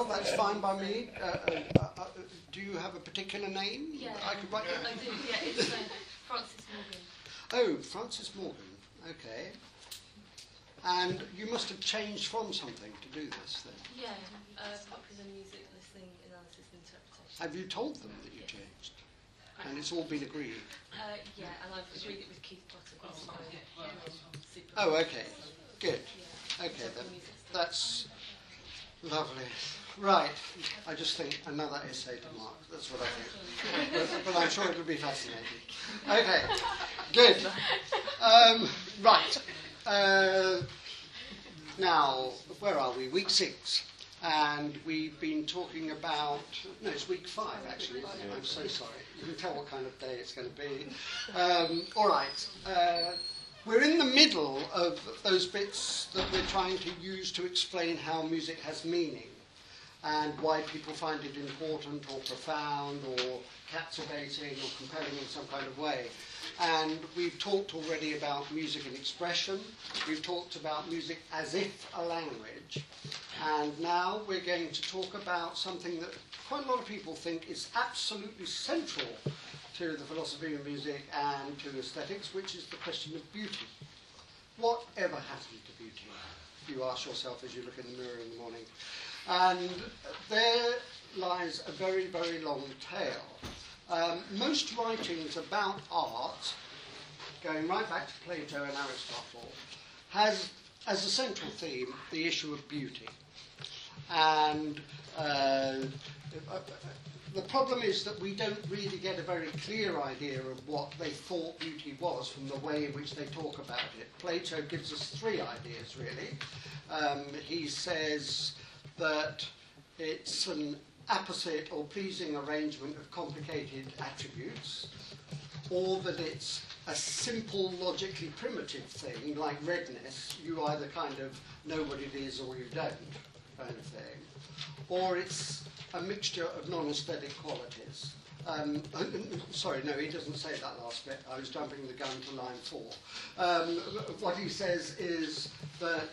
that's fine by me. Do you have a particular name? Yeah, I could write I do. Yeah, it's Francis Morgan. Oh, Francis Morgan. Okay. And you must have changed from something to do this then. Yeah, popular music listening, analysis, and interpretation. Have you told them that you changed? And it's all been agreed? Yeah, and I've agreed it with Keith Potter. Oh, okay. Good. Yeah. Okay, then. That's lovely. Right. I just think another essay to mark. That's what I think. But I'm sure it'll be fascinating. Okay. Good. Right. Now, where are we? Week 6. And we've been talking about... No, it's week 5, actually. I'm so sorry. You can tell what kind of day it's going to be. All right. We're in the middle of those bits that we're trying to use to explain how music has meaning and why people find it important or profound or captivating or compelling in some kind of way. And we've talked already about music and expression. We've talked about music as if a language. And now we're going to talk about something that quite a lot of people think is absolutely central to the philosophy of music and to aesthetics, which is the question of beauty. Whatever happened to beauty? You ask yourself as you look in the mirror in the morning. And there lies a very, very long tail. Most writings about art, going right back to Plato and Aristotle, has as a central theme the issue of beauty. And the problem is that we don't really get a very clear idea of what they thought beauty was from the way in which they talk about it. Plato gives us 3 ideas, really. He says that it's an apposite or pleasing arrangement of complicated attributes, or that it's a simple, logically primitive thing, like redness. You either kind of know what it is or you don't, kind of thing. Or it's a mixture of non-aesthetic qualities. Sorry, no, he doesn't say that last bit. I was jumping the gun to line 4. What he says is that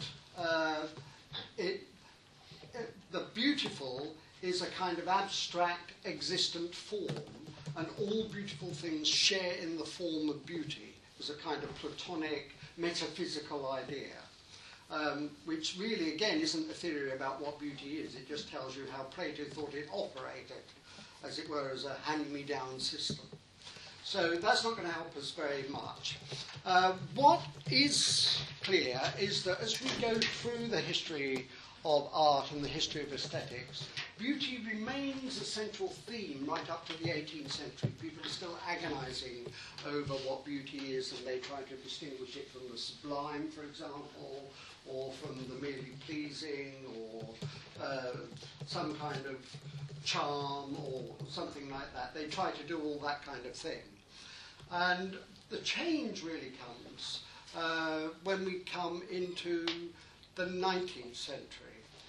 the beautiful is a kind of abstract, existent form, and all beautiful things share in the form of beauty as a kind of Platonic, metaphysical idea. Which really, again, isn't a theory about what beauty is. It just tells you how Plato thought it operated, as it were, as a hand-me-down system. So that's not going to help us very much. What is clear is that as we go through the history of art and the history of aesthetics, beauty remains a central theme right up to the 18th century. People are still agonizing over what beauty is, and they try to distinguish it from the sublime, for example, or from the merely pleasing, or some kind of charm, or something like that. They try to do all that kind of thing. And the change really comes when we come into the 19th century.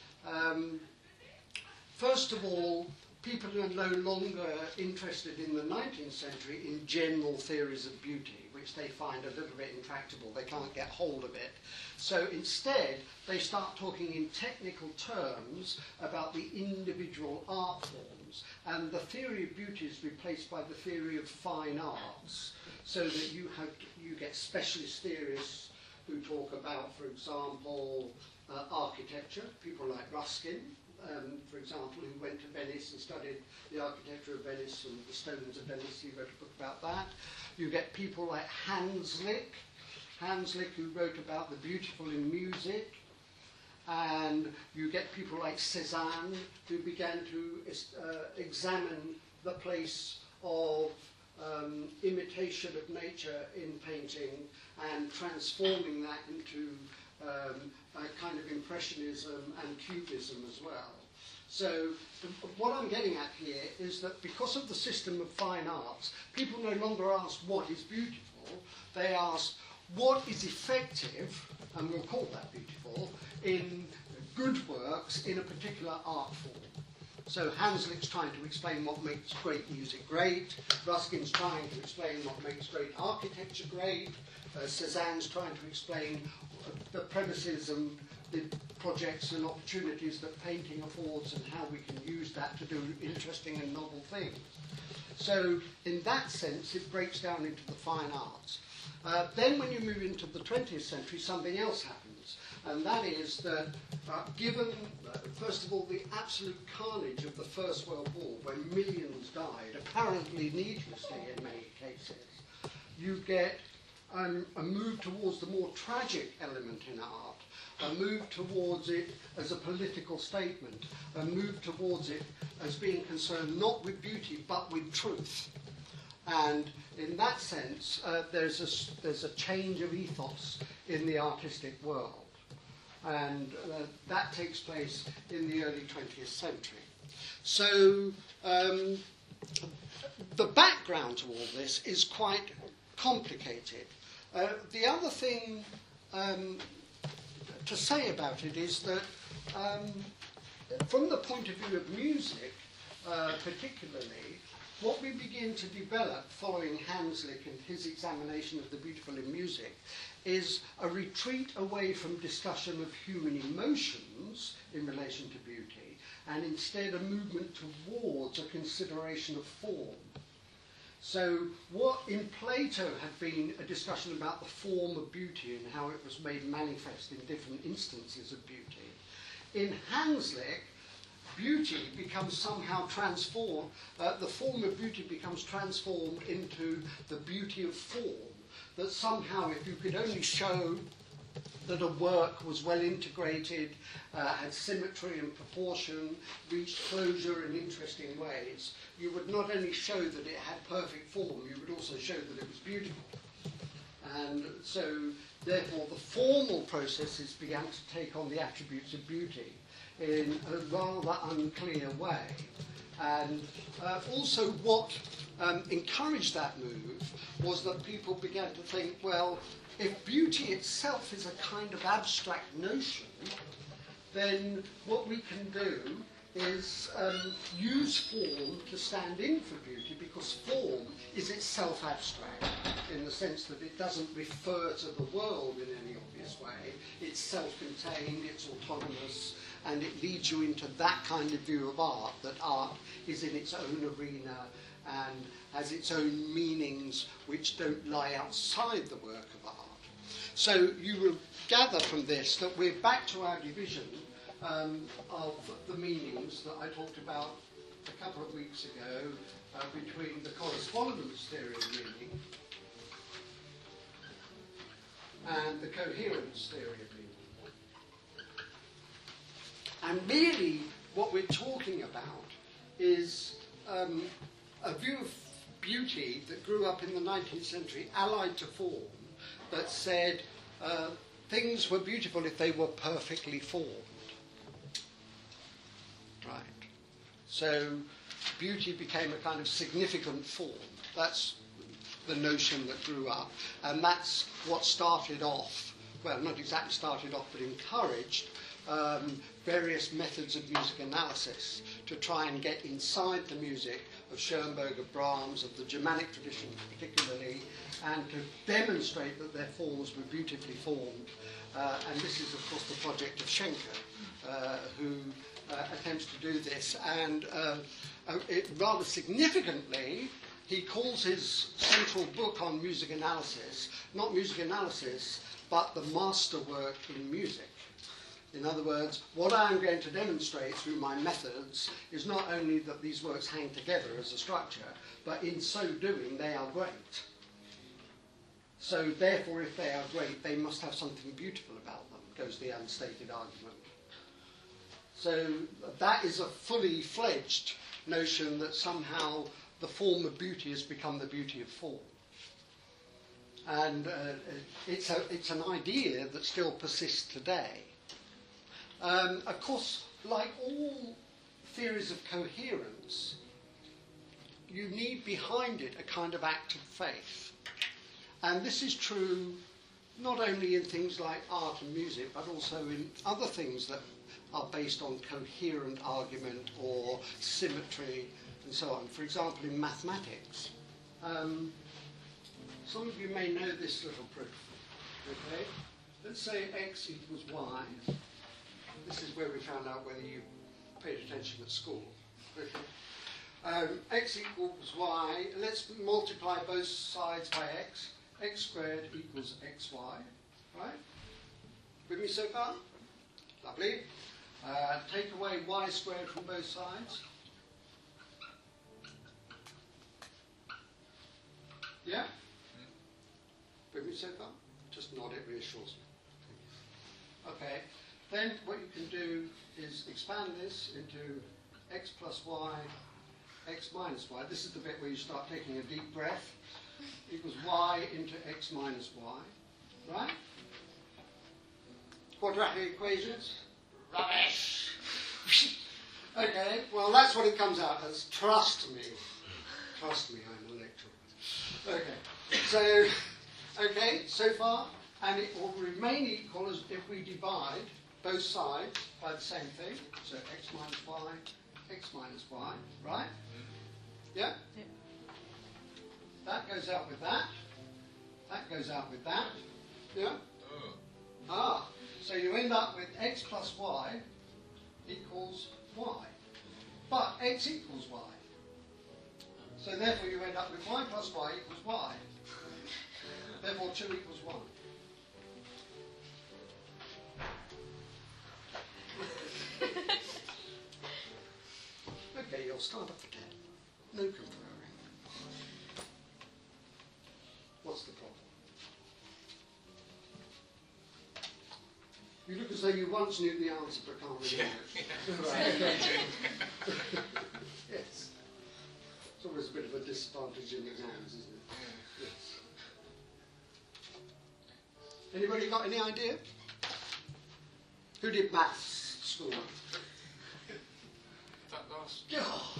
First of all, people are no longer interested in the 19th century in general theories of beauty, which they find a little bit intractable. They can't get hold of it. So instead, they start talking in technical terms about the individual art forms, and the theory of beauty is replaced by the theory of fine arts, so that you get specialist theorists who talk about, for example, architecture, people like Ruskin, for example, who went to Venice and studied the architecture of Venice and the stones of Venice. He wrote a book about that. You get people like Hanslick, who wrote about the beautiful in music. And you get people like Cézanne, who began to examine the place of imitation of nature in painting and transforming that into a kind of impressionism and cubism as well. So what I'm getting at here is that because of the system of fine arts, people no longer ask what is beautiful, they ask what is effective, and we'll call that beautiful, in good works in a particular art form. So Hanslick's trying to explain what makes great music great, Ruskin's trying to explain what makes great architecture great, Cézanne's trying to explain the premises and the projects and opportunities that painting affords and how we can use that to do interesting and novel things. So in that sense, it breaks down into the fine arts. Then when you move into the 20th century, something else happens. And that is that given, first of all, the absolute carnage of the First World War, when millions died, apparently needlessly in many cases, you get a move towards the more tragic element in art, a move towards it as a political statement, a move towards it as being concerned not with beauty but with truth. And in that sense, there's a change of ethos in the artistic world. And that takes place in the early 20th century. So the background to all this is quite complicated. The other thing to say about it is that from the point of view of music, particularly, what we begin to develop following Hanslick and his examination of the beautiful in music is a retreat away from discussion of human emotions in relation to beauty, and instead a movement towards a consideration of form. So what in Plato had been a discussion about the form of beauty and how it was made manifest in different instances of beauty, in Hanslick, beauty becomes somehow transformed, the form of beauty becomes transformed into the beauty of form, that somehow if you could only show that a work was well integrated, had symmetry and proportion, reached closure in interesting ways, you would not only show that it had perfect form, you would also show that it was beautiful. And so, therefore, the formal processes began to take on the attributes of beauty in a rather unclear way. And also what encouraged that move was that people began to think, well, if beauty itself is a kind of abstract notion, then what we can do is use form to stand in for beauty, because form is itself abstract in the sense that it doesn't refer to the world in any obvious way. It's self-contained, it's autonomous, and it leads you into that kind of view of art, that art is in its own arena and has its own meanings which don't lie outside the work of art. So you will gather from this that we're back to our division of the meanings that I talked about a couple of weeks ago between the correspondence theory of meaning and the coherence theory of meaning. And really what we're talking about is a view of beauty that grew up in the 19th century, allied to form, that said things were beautiful if they were perfectly formed. Right. So beauty became a kind of significant form. That's the notion that grew up. And that's what started off, well, not exactly started off, but encouraged various methods of music analysis to try and get inside the music of Schoenberg, of Brahms, of the Germanic tradition particularly, and to demonstrate that their forms were beautifully formed. And this is, of course, the project of Schenker, who attempts to do this. And rather significantly, he calls his central book on music analysis, not music analysis, but the masterwork in music. In other words, what I'm going to demonstrate through my methods is not only that these works hang together as a structure, but in so doing they are great. So therefore, if they are great, they must have something beautiful about them, goes the unstated argument. So that is a fully fledged notion that somehow the form of beauty has become the beauty of form. And it's an idea that still persists today. Of course, like all theories of coherence, you need behind it a kind of act of faith. And this is true not only in things like art and music, but also in other things that are based on coherent argument or symmetry and so on. For example, in mathematics. Some of you may know this little proof. Okay? Let's say x equals y. This is where we found out whether you paid attention at school. Okay. X equals y. Let's multiply both sides by x. X squared equals xy. Right? With me so far? Lovely. Take away y squared from both sides. Yeah? With me so far? Just nod, it reassures me. Okay. Then what you can do is expand this into x plus y, x minus y. This is the bit where you start taking a deep breath. Equals y into x minus y. Right? Quadratic equations? Rubbish! Okay, well that's what it comes out as. Trust me. Trust me, I'm a lecturer. Okay, so far, and it will remain equal as if we divide both sides by the same thing. So x minus y, right? Yeah? Yep. That goes out with that. That goes out with that. Yeah? Oh. Ah, so you end up with x plus y equals y. But x equals y. So therefore you end up with y plus y equals y. Therefore 2 equals 1. Okay, you'll start up again. No conferring. What's the problem? You look as though you once knew the answer but can't remember it. Right, okay. Yes. It's always a bit of a disadvantage in exams, isn't it? Yes. Anybody got any idea? Who did maths at school? That last Oh,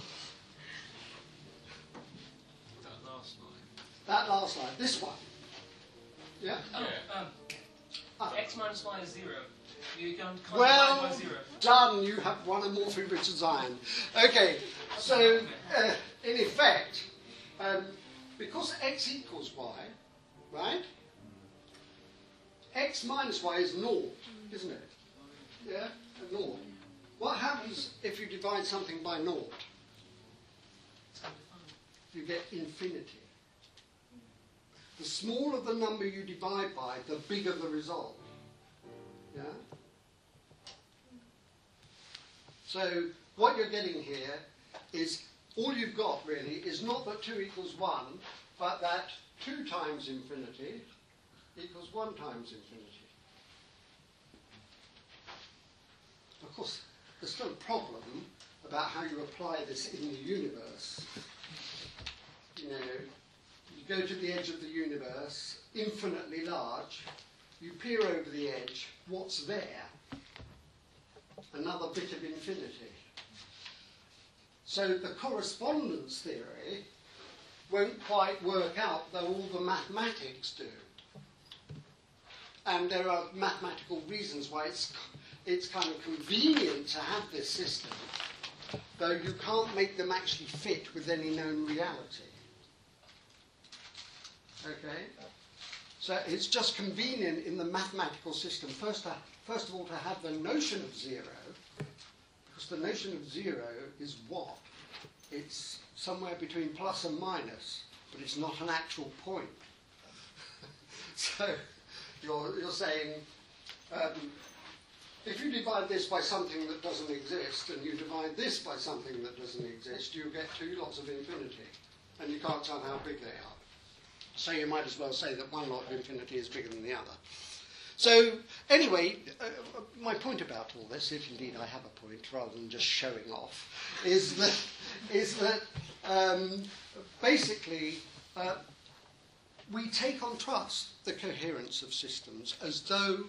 line. that last line. This one. Yeah? Oh, x minus y is 0. You can't divide Well by 0. done. You have won a Morphy Richards iron. Okay. So, in effect, because x equals y, right? X minus y is naught, isn't it? Yeah? A naught. What happens if you divide something by naught? You get infinity. The smaller the number you divide by, the bigger the result. Yeah? So what you're getting here is all you've got really is not that 2 equals 1, but that 2 times infinity equals 1 times infinity. Of course, there's still a problem about how you apply this in the universe. You know, you go to the edge of the universe, infinitely large, you peer over the edge, what's there? Another bit of infinity. So the correspondence theory won't quite work out, though all the mathematics do. And there are mathematical reasons why it's kind of convenient to have this system, though you can't make them actually fit with any known reality. Okay? So it's just convenient in the mathematical system, first of all, to have the notion of 0, because the notion of 0 is what? It's somewhere between plus and minus, but it's not an actual point. So you're saying, if you divide this by something that doesn't exist, and you divide this by something that doesn't exist, you get 2 lots of infinity, and you can't tell how big they are. So you might as well say that one lot of infinity is bigger than the other. So anyway, my point about all this, if indeed I have a point, rather than just showing off, is that basically we take on trust the coherence of systems as though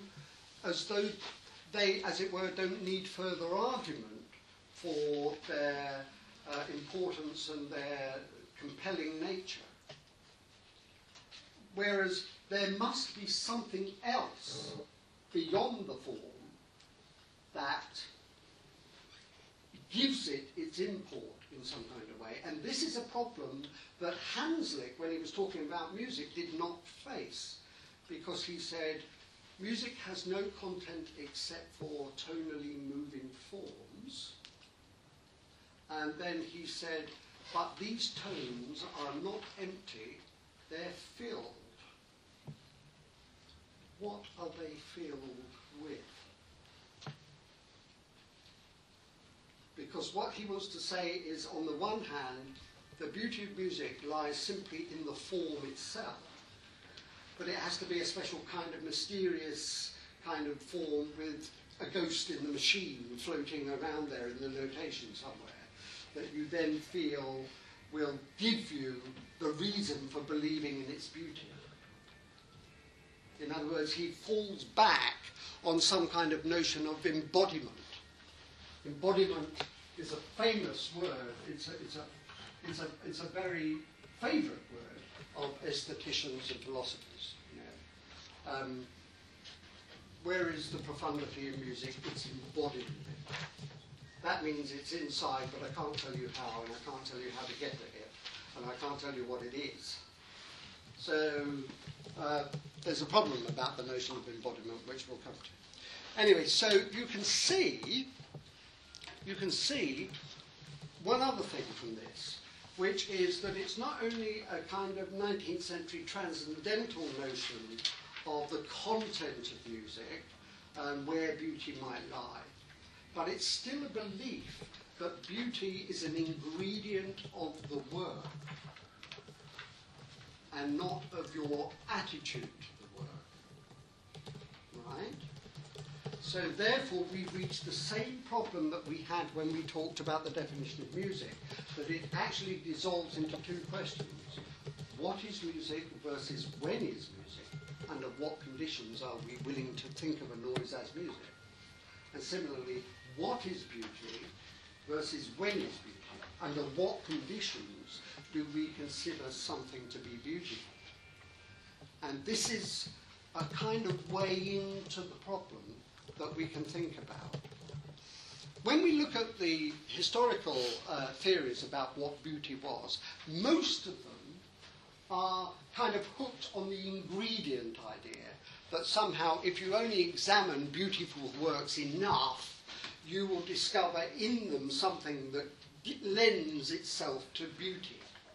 they, as it were, don't need further argument for their importance and their compelling nature. Whereas there must be something else beyond the form that gives it its import in some kind of way. And this is a problem that Hanslick, when he was talking about music, did not face, because he said music has no content except for tonally moving forms. And then he said, but these tones are not empty, they're filled. What are they filled with? Because what he wants to say is, on the one hand, the beauty of music lies simply in the form itself, but it has to be a special kind of mysterious kind of form with a ghost in the machine floating around there in the notation somewhere, that you then feel will give you the reason for believing in its beauty. In other words, he falls back on some kind of notion of embodiment. Embodiment is a famous word. It's a very favourite word of aestheticians and philosophers. You know. Where is the profundity in music? It's embodied in it. That means it's inside, but I can't tell you how, and I can't tell you how to get to it, and I can't tell you what it is. So there's a problem about the notion of embodiment, which we'll come to. Anyway, so you can see one other thing from this, which is that it's not only a kind of 19th century transcendental notion of the content of music and where beauty might lie, but it's still a belief that beauty is an ingredient of the work and not of your attitude to the work. Right? So therefore we've reached the same problem that we had when we talked about the definition of music, that it actually dissolves into two questions. What is music versus when is music? Under what conditions are we willing to think of a noise as music? And similarly, what is beauty versus when is beauty? Under what conditions do we consider something to be beautiful? And this is a kind of way into the problem that we can think about. When we look at the historical theories about what beauty was, most of them are kind of hooked on the ingredient idea, that somehow if you only examine beautiful works enough, you will discover in them something that lends itself to beauty.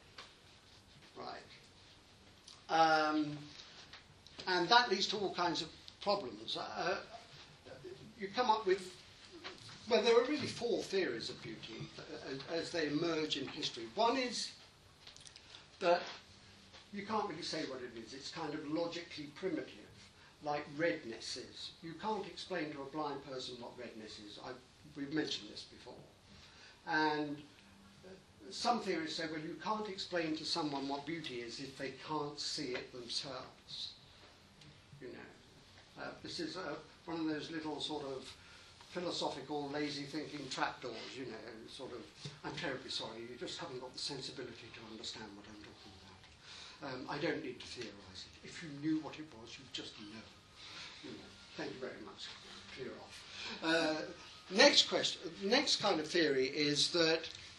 Right? And that leads to all kinds of problems. You come up with, well, there are really four theories of beauty as they emerge in history. One is that you can't really say what it is. It's kind of logically primitive, like redness is. You can't explain to a blind person what redness is. We've mentioned this before. And some theories say, well, you can't explain to someone what beauty is if they can't see it themselves. You know, this is one of those little sort of philosophical, lazy thinking trapdoors, you know, sort of, I'm terribly sorry, you just haven't got the sensibility to understand what I'm talking about. I don't need to theorise it. If you knew what it was, you'd just know. You know. Thank you very much. Clear off. Next question. Next kind of theory is that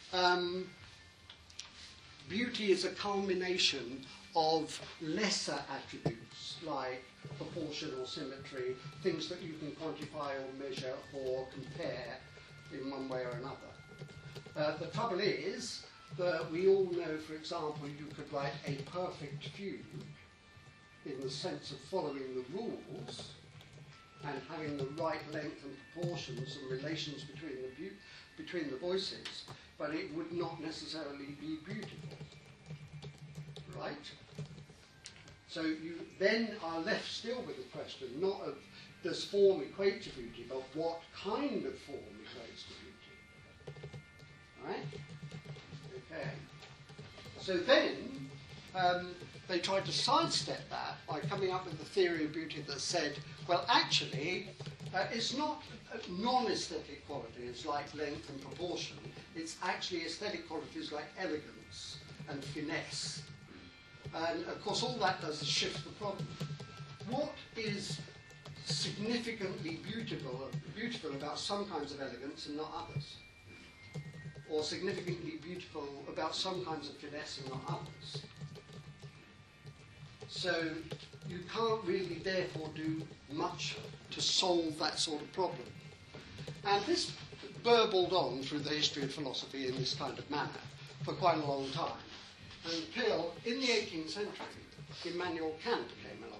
beauty is a culmination of lesser attributes like proportion or symmetry, things that you can quantify or measure or compare in one way or another. The trouble is that we all know, for example, you could write a perfect fugue in the sense of following the rules and having the right length and proportions and relations between the voices, but it would not necessarily be beautiful. Right? So you then are left still with the question, not of does form equate to beauty, but what kind of form equates to beauty. Right? Okay. So then they tried to sidestep that by coming up with the theory of beauty that said, well, actually, it's not non-aesthetic qualities like length and proportion. It's actually aesthetic qualities like elegance and finesse. And, of course, all that does is shift the problem. What is significantly beautiful about some kinds of elegance and not others? Or significantly beautiful about some kinds of finesse and not others? So you can't really therefore do much to solve that sort of problem. And this burbled on through the history of philosophy in this kind of manner for quite a long time. Until, in the 18th century, Immanuel Kant came along.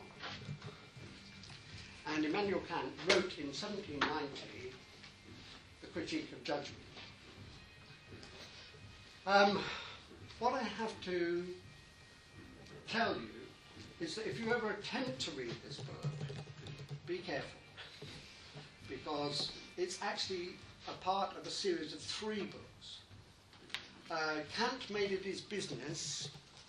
And Immanuel Kant wrote in 1790 the Critique of Judgment. What I have to tell you is that if you ever attempt to read this book, be careful, because it's actually a part of a series of 3 books. Kant made it his business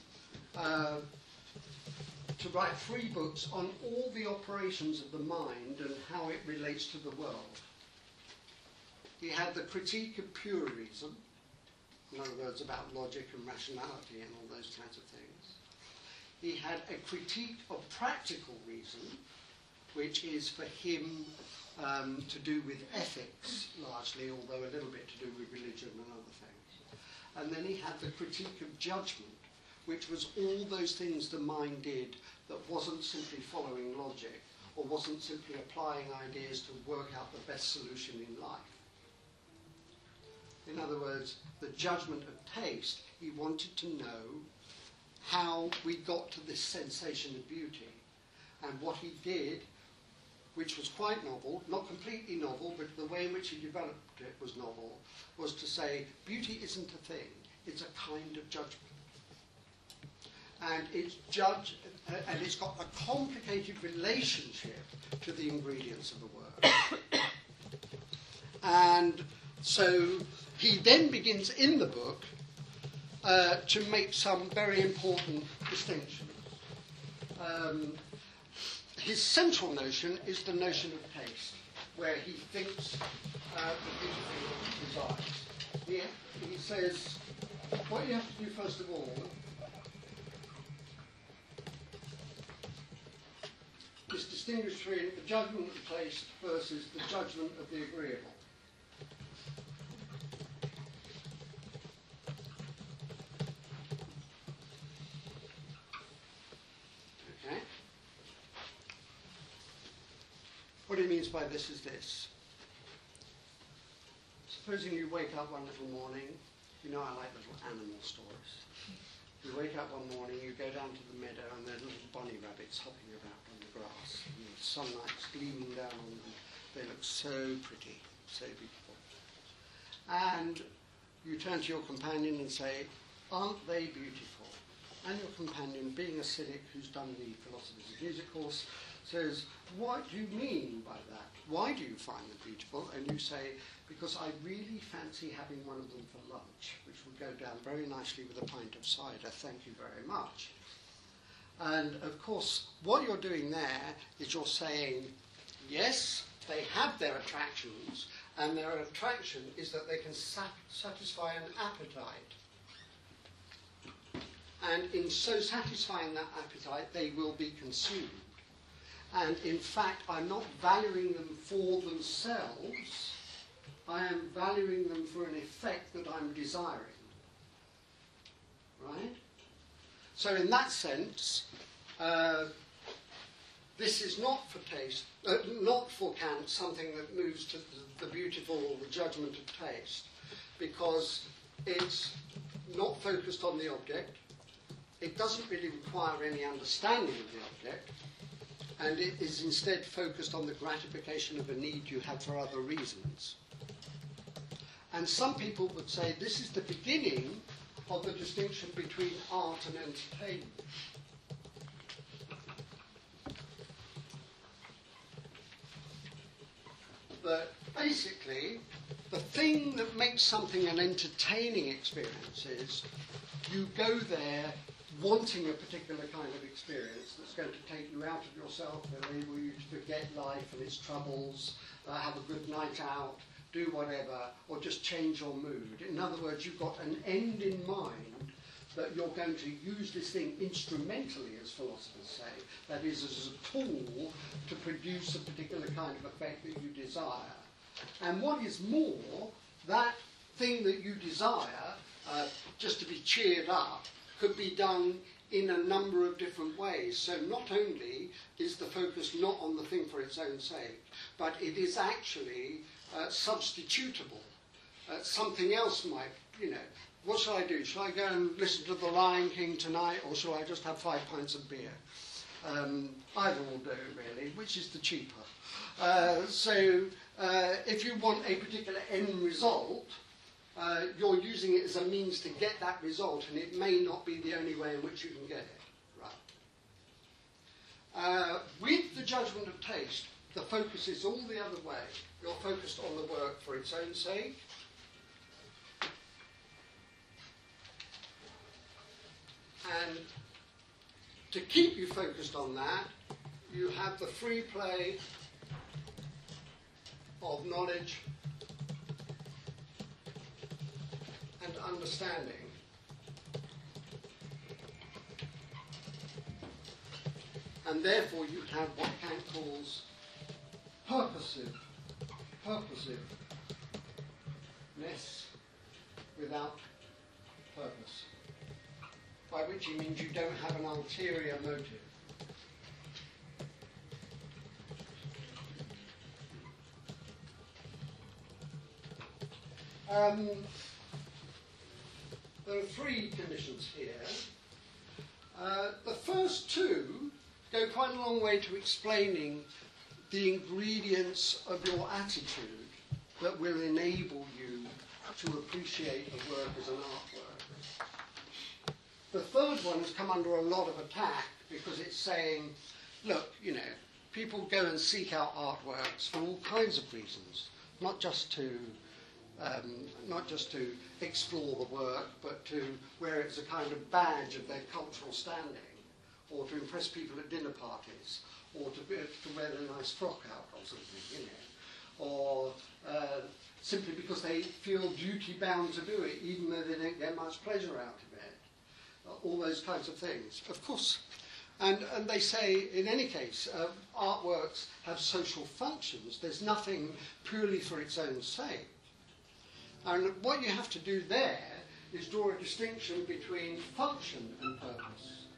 to write 3 books on all the operations of the mind and how it relates to the world. He had the Critique of Pure Reason, in other words, about logic and rationality and all those kinds of things. He had a Critique of Practical Reason, which is for him to do with ethics largely, although a little bit to do with religion and other things. And then he had the Critique of Judgment, which was all those things the mind did that wasn't simply following logic or wasn't simply applying ideas to work out the best solution in life. In other words, the judgment of taste, he wanted to know how we got to this sensation of beauty. And what he did, which was quite novel, not completely novel, but the way in which he developed it was novel, was to say beauty isn't a thing, it's a kind of judgment. And it's got a complicated relationship to the ingredients of the word. And so he then begins in the book to make some very important distinctions. His central notion is the notion of taste, where he thinks the beautiful desires. He says, what you have to do first of all is distinguish between the judgment of taste versus the judgment of the agreeable. Okay? What he means by this is this. Supposing you wake up one little morning, you know I like little animal stories. You wake up one morning, you go down to the meadow, and there are little bunny rabbits hopping about on the grass. And the sunlight's gleaming down on them. They look so pretty, so beautiful. And you turn to your companion and say, aren't they beautiful? And your companion, being a cynic who's done the Philosopher's of Music course, says, what do you mean by that? Why do you find them beautiful? And you say, because I really fancy having one of them for lunch, which would go down very nicely with a pint of cider. Thank you very much. And of course, what you're doing there is you're saying, yes, they have their attractions, and their attraction is that they can satisfy an appetite. And in so satisfying that appetite, they will be consumed. And in fact, I'm not valuing them for themselves. I am valuing them for an effect that I'm desiring. Right? So in that sense, this is not for taste, not for Kant, something that moves to the beautiful or the judgment of taste, because it's not focused on the object. It doesn't really require any understanding of the object, and it is instead focused on the gratification of a need you have for other reasons. And some people would say this is the beginning of the distinction between art and entertainment. That basically, the thing that makes something an entertaining experience is you go there wanting a particular kind of experience that's going to take you out of yourself, enable you to forget life and its troubles, have a good night out, do whatever, or just change your mood. In other words, you've got an end in mind that you're going to use this thing instrumentally, as philosophers say, that is, as a tool to produce a particular kind of effect that you desire. And what is more, that thing that you desire, just to be cheered up, could be done in a number of different ways. So not only is the focus not on the thing for its own sake, but it is actually substitutable. Something else might, what shall I do? Shall I go and listen to The Lion King tonight, or shall I just have 5 pints of beer? Either will do, really. Which is the cheaper? If you want a particular end result, you're using it as a means to get that result, and it may not be the only way in which you can get it. Right. With the judgment of taste, the focus is all the other way. You're focused on the work for its own sake. And to keep you focused on that, you have the free play of knowledge and understanding. And therefore you have what Kant calls purposiveness without purpose, by which he means you don't have an ulterior motive. There are 3 conditions here. The first 2 go quite a long way to explaining the ingredients of your attitude that will enable you to appreciate the work as an artwork. The third one has come under a lot of attack because it's saying, look, people go and seek out artworks for all kinds of reasons, not just to explore the work, but to wear it as a kind of badge of their cultural standing, or to impress people at dinner parties, or to wear a nice frock out or something, or simply because they feel duty-bound to do it, even though they don't get much pleasure out of it. All those kinds of things. Of course, and they say, in any case, artworks have social functions. There's nothing purely for its own sake. And what you have to do there is draw a distinction between function and purpose.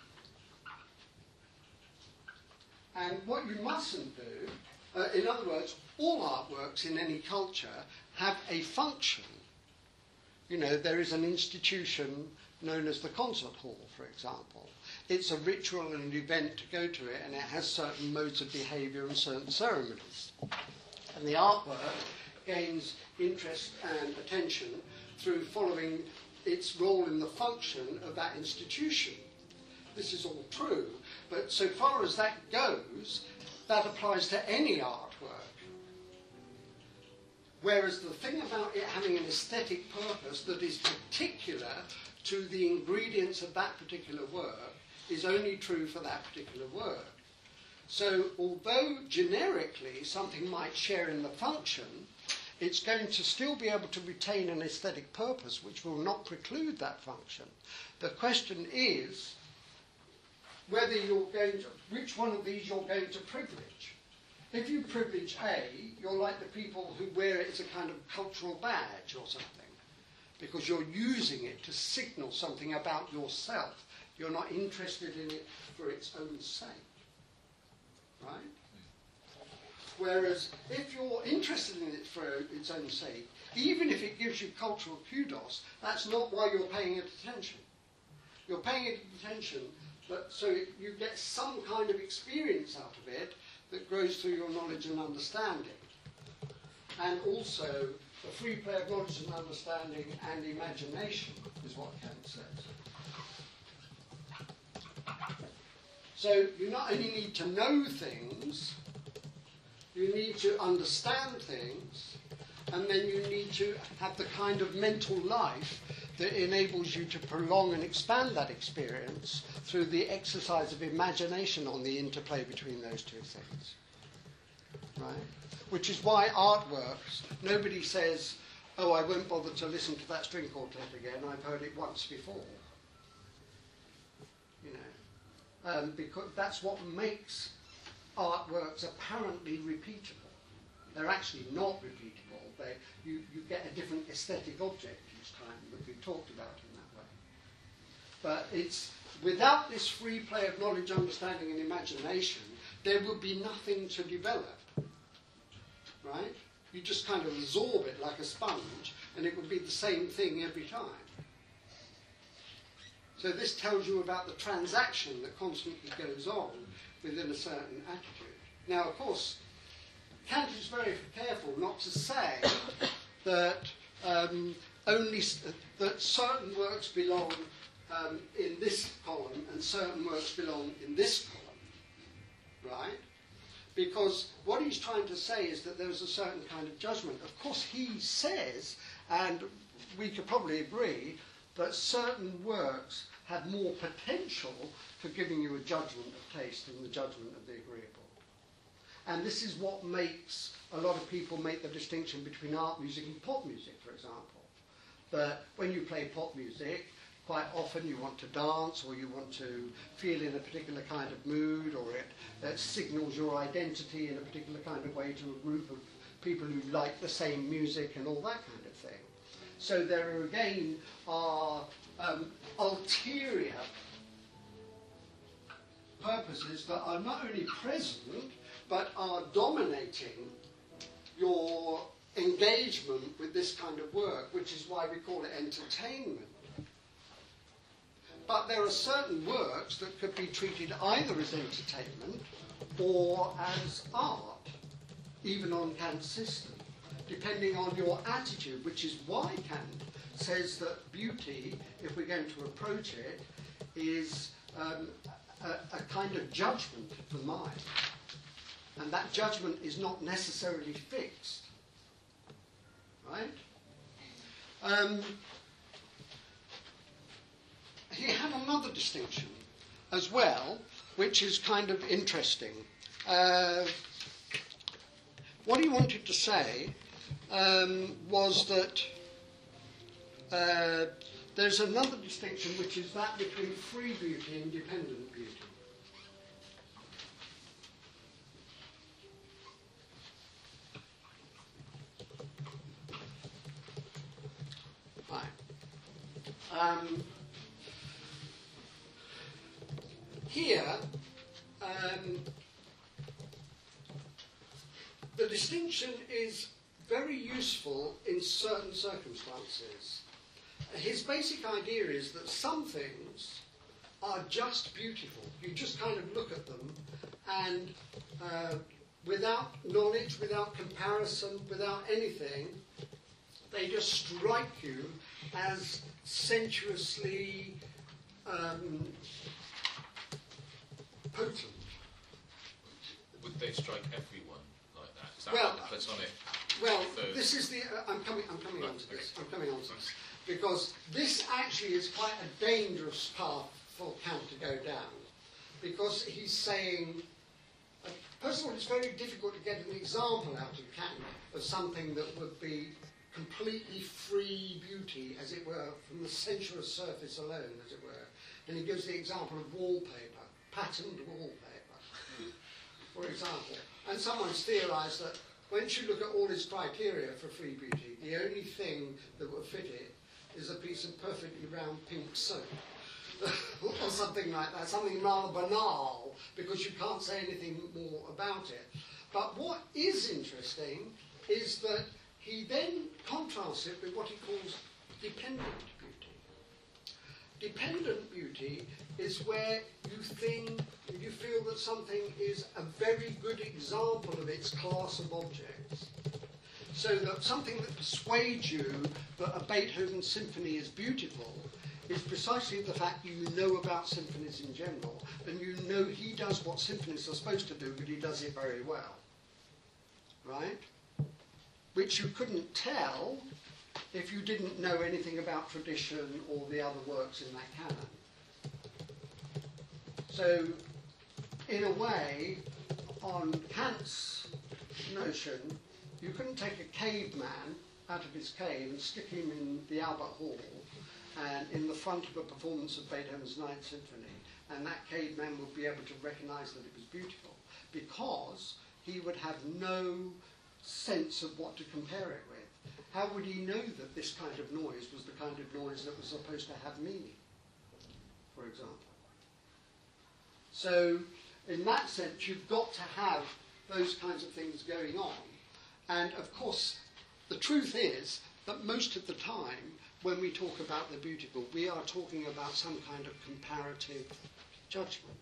And what you mustn't do, in other words, all artworks in any culture have a function. There is an institution known as the concert hall, for example. It's a ritual and an event to go to it, and it has certain modes of behaviour and certain ceremonies. And the artwork gains interest and attention through following its role in the function of that institution. This is all true, but so far as that goes, that applies to any artwork. Whereas the thing about it having an aesthetic purpose that is particular to the ingredients of that particular work is only true for that particular work. So although generically something might share in the function, it's going to still be able to retain an aesthetic purpose which will not preclude that function. The question is whether which one of these you're going to privilege. If you privilege A, you're like the people who wear it as a kind of cultural badge or something, because you're using it to signal something about yourself. You're not interested in it for its own sake. Right? Whereas if you're interested in it for its own sake, even if it gives you cultural kudos, that's not why you're paying it attention. You're paying it attention so you get some kind of experience out of it that grows through your knowledge and understanding. And also, the free play of knowledge and understanding and imagination is what Kant says. So you not only need to know things, you need to understand things, and then you need to have the kind of mental life that enables you to prolong and expand that experience through the exercise of imagination on the interplay between those two things. Right? Which is why artworks, nobody says, oh, I won't bother to listen to that string quartet again, I've heard it once before. Because that's what makes artworks apparently repeatable. They're actually not repeatable. You get a different aesthetic object each time that we've talked about in that way. But it's without this free play of knowledge, understanding and imagination, there would be nothing to develop, right? You just kind of absorb it like a sponge, and it would be the same thing every time. So this tells you about the transaction that constantly goes on within a certain attitude. Now, of course, Kant is very careful not to say that that certain works belong in this column and certain works belong in this column, right? Because what he's trying to say is that there's a certain kind of judgment. Of course, he says, and we could probably agree, that certain works have more potential for giving you a judgment of taste than the judgment of the agreeable. And this is what makes a lot of people make the distinction between art music and pop music, for example. That when you play pop music, quite often you want to dance or you want to feel in a particular kind of mood, or it signals your identity in a particular kind of way to a group of people who like the same music and all that kind of thing. So there again are ulterior purposes that are not only present but are dominating your engagement with this kind of work, which is why we call it entertainment. But there are certain works that could be treated either as entertainment or as art, even on Kant's system, depending on your attitude, which is why Kant says that beauty, if we're going to approach it, is a kind of judgment of the mind. And that judgment is not necessarily fixed. Right? He had another distinction as well, which is kind of interesting. What he wanted to say was that there's another distinction, which is that between free beauty and dependent beauty. Here, the distinction is very useful in certain circumstances. His basic idea is that some things are just beautiful. You just kind of look at them and without knowledge, without comparison, without anything, they just strike you as sensuously potent. Would they strike everyone like that? Is that Well, like the Platonic? Well, third? this is the. I'm coming on to this. I'm coming on to this because this actually is quite a dangerous path for Kant to go down, because he's saying. First of all, it's very difficult to get an example out of Kant of something that would be completely free beauty, as it were, from the sensuous surface alone, as it were. And he gives the example of wallpaper, patterned wallpaper, for example. And someone's theorised that once you look at all his criteria for free beauty, the only thing that will fit it is a piece of perfectly round pink soap. Or something like that, something rather banal, because you can't say anything more about it. But what is interesting is that he then contrasts it with what he calls dependent beauty. Dependent beauty is where you feel that something is a very good example of its class of objects. So that something that persuades you that a Beethoven symphony is beautiful is precisely the fact you know about symphonies in general, and you know he does what symphonies are supposed to do, but he does it very well. Right? Which you couldn't tell if you didn't know anything about tradition or the other works in that canon. So, in a way, on Kant's notion, you couldn't take a caveman out of his cave and stick him in the Albert Hall and in the front of a performance of Beethoven's Ninth Symphony, and that caveman would be able to recognise that it was beautiful, because he would have no sense of what to compare it with. How would he know that this kind of noise was the kind of noise that was supposed to have meaning, for example? So in that sense, you've got to have those kinds of things going on. And of course, the truth is that most of the time, when we talk about the beautiful, we are talking about some kind of comparative judgment.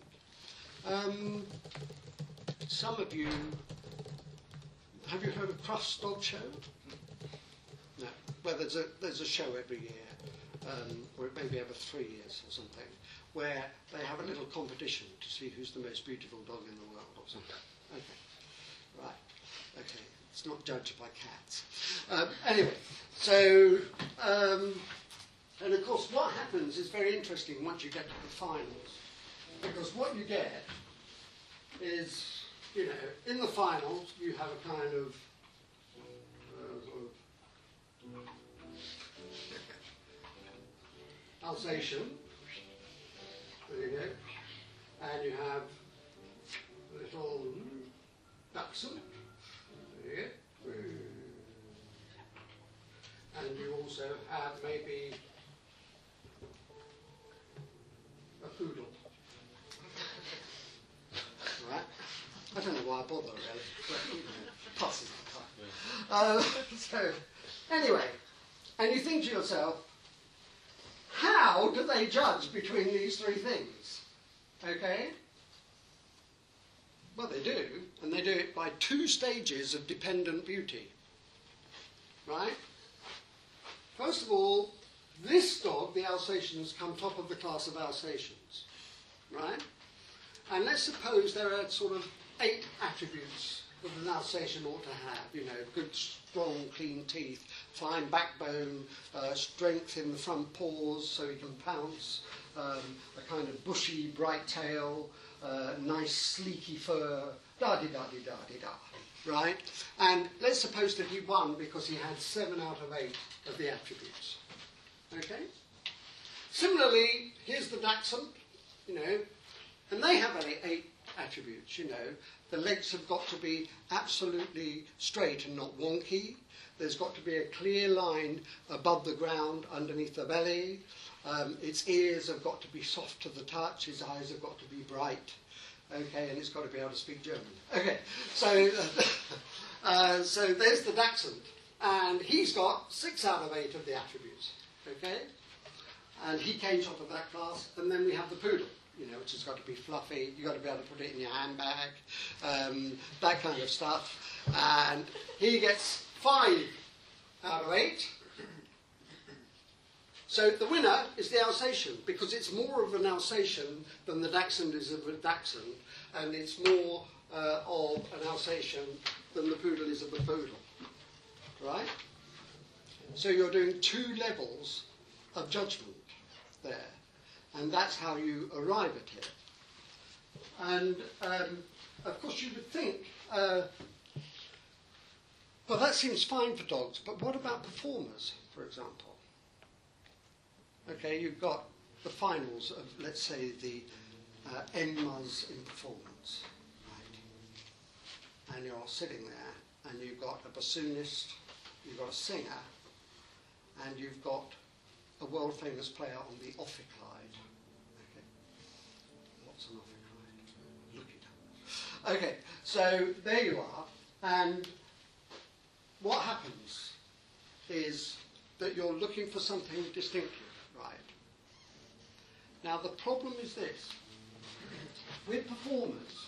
Some of you, have you heard of Crufts Dog Show? No. Well, there's a show every year, or maybe every 3 years or something, where they have a little competition to see who's the most beautiful dog in the world or something. Okay. Right. Okay. It's not judged by cats. Anyway, so, and of course what happens is very interesting once you get to the finals, because what you get is, you know, in the finals you have a kind of, Alsatian, there you go, and you have a little Dachshund, there you go, and you also have maybe a poodle. Right? I don't know why I bother really, but you know, passes the time. So, anyway, and you think to yourself, how do they judge between these three things? Okay? Well, they do, and they do it by 2 stages of dependent beauty. Right? First of all, this dog, the Alsatian, has come top of the class of Alsatians. Right? And let's suppose there are sort of 8 attributes that an Alsatian ought to have. You know, good, strong, clean teeth, fine backbone, strength in the front paws so he can pounce, a kind of bushy, bright tail, nice, sleeky fur, da-di-da-di-da-di-da, right? And let's suppose that he won because he had 7 out of 8 of the attributes. Okay? Similarly, here's the Dachshund, you know, and they have only 8 attributes, you know. The legs have got to be absolutely straight and not wonky. There's got to be a clear line above the ground underneath the belly. Its ears have got to be soft to the touch. Its eyes have got to be bright. Okay, and it's got to be able to speak German. Okay, so, so there's the Dachshund. And he's got 6 out of 8 of the attributes. Okay? And he came top of that class. And then we have the poodle, you know, which has got to be fluffy. You've got to be able to put it in your handbag, that kind of stuff. And he gets 5 out of 8. So the winner is the Alsatian, because it's more of an Alsatian than the Dachshund is of a Dachshund, and it's more of an Alsatian than the poodle is of a poodle. Right? So you're doing 2 levels of judgment there, and that's how you arrive at it. And of course you would think, well, that seems fine for dogs, but what about performers, for example? Okay, you've got the finals of, let's say, the ENMAs in performance, right? And you're sitting there, and you've got a bassoonist, you've got a singer, and you've got a world-famous player on the ophicleide. Okay, what's an ophicleide? Look it up. Okay, so there you are, and what happens is that you're looking for something distinctive, right? Now the problem is this. With performers,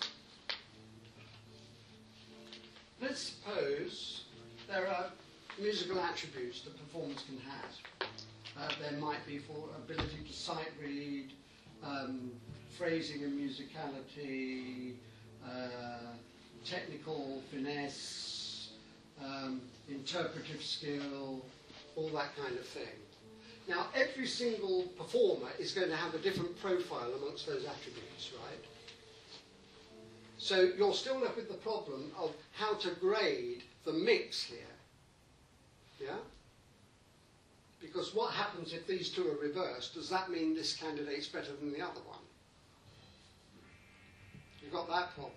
let's suppose there are musical attributes that performers can have. There might be for ability to sight read, phrasing and musicality, technical finesse, interpretive skill, all that kind of thing. Now, every single performer is going to have a different profile amongst those attributes, right? So you're still left with the problem of how to grade the mix here. Yeah? Because what happens if these 2 are reversed? Does that mean this candidate's better than the other one? You've got that problem.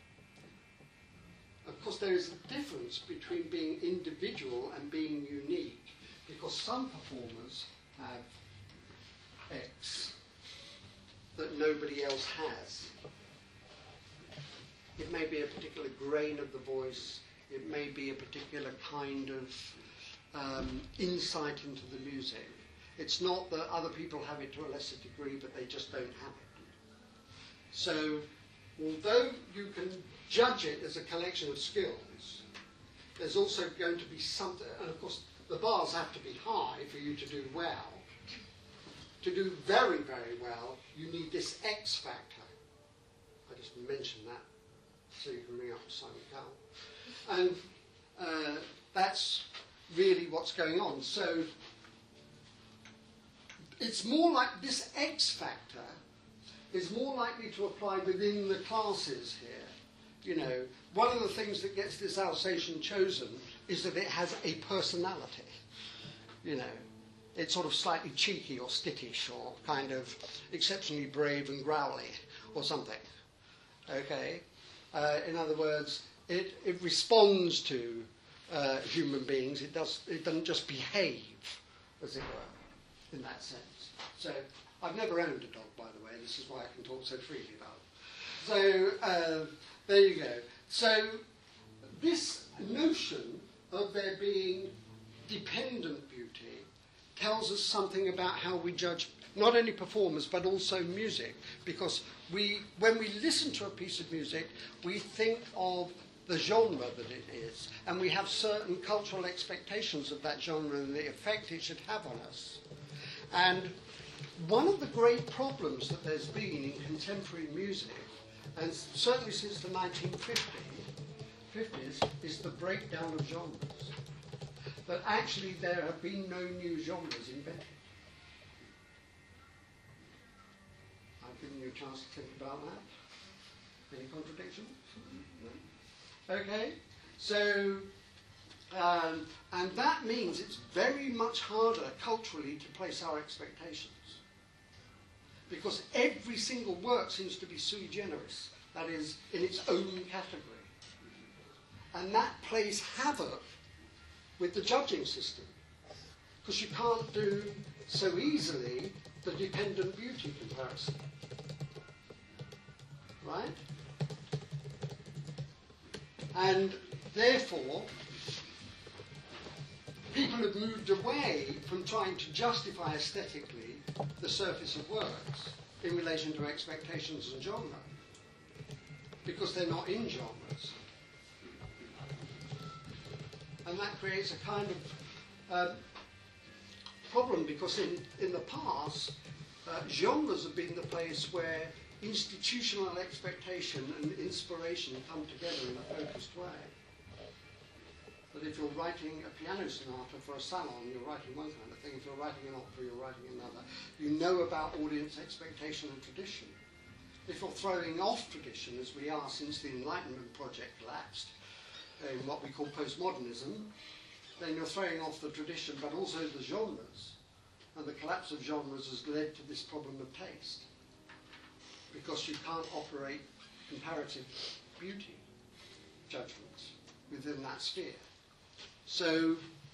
Of course, there is a difference between being individual and being unique, because some performers have X that nobody else has. It may be a particular grain of the voice. It may be a particular kind of insight into the music. It's not that other people have it to a lesser degree, but they just don't have it. So, although you can judge it as a collection of skills, there's also going to be something, and of course the bars have to be high for you to do well. To do very, very well, you need this X factor. I just mentioned that so you can ring up Simon Cowell. And that's really what's going on. So it's more like this X factor is more likely to apply within the classes here. You know, one of the things that gets this Alsatian chosen is that it has a personality. You know, it's sort of slightly cheeky or skittish or kind of exceptionally brave and growly or something. Okay? In other words, it responds to human beings. It doesn't just behave, as it were, in that sense. So I've never owned a dog, by the way. This is why I can talk so freely about it. So there you go. So this notion of there being dependent beauty tells us something about how we judge not only performers but also music, because when we listen to a piece of music, we think of the genre that it is, and we have certain cultural expectations of that genre and the effect it should have on us. And one of the great problems that there's been in contemporary music, and certainly since the 1950s, is the breakdown of genres. That actually there have been no new genres invented. I've given you a chance to think about that. Any contradiction? No? Okay, so, and that means it's very much harder culturally to place our expectations. Because every single work seems to be sui generis, that is, in its own category. And that plays havoc with the judging system, because you can't do so easily the dependent beauty comparison. Right? And therefore, people have moved away from trying to justify aesthetically the surface of works in relation to expectations and genre, because they're not in genres. And that creates a kind of problem, because in the past, genres have been the place where institutional expectation and inspiration come together in a focused way. But if you're writing a piano sonata for a salon, you're writing one kind of thing. If you're writing an opera, you're writing another. You know about audience expectation and tradition. If you're throwing off tradition, as we are since the Enlightenment project collapsed, in what we call postmodernism, then you're throwing off the tradition, but also the genres. And the collapse of genres has led to this problem of taste, because you can't operate comparative beauty judgments within that sphere. So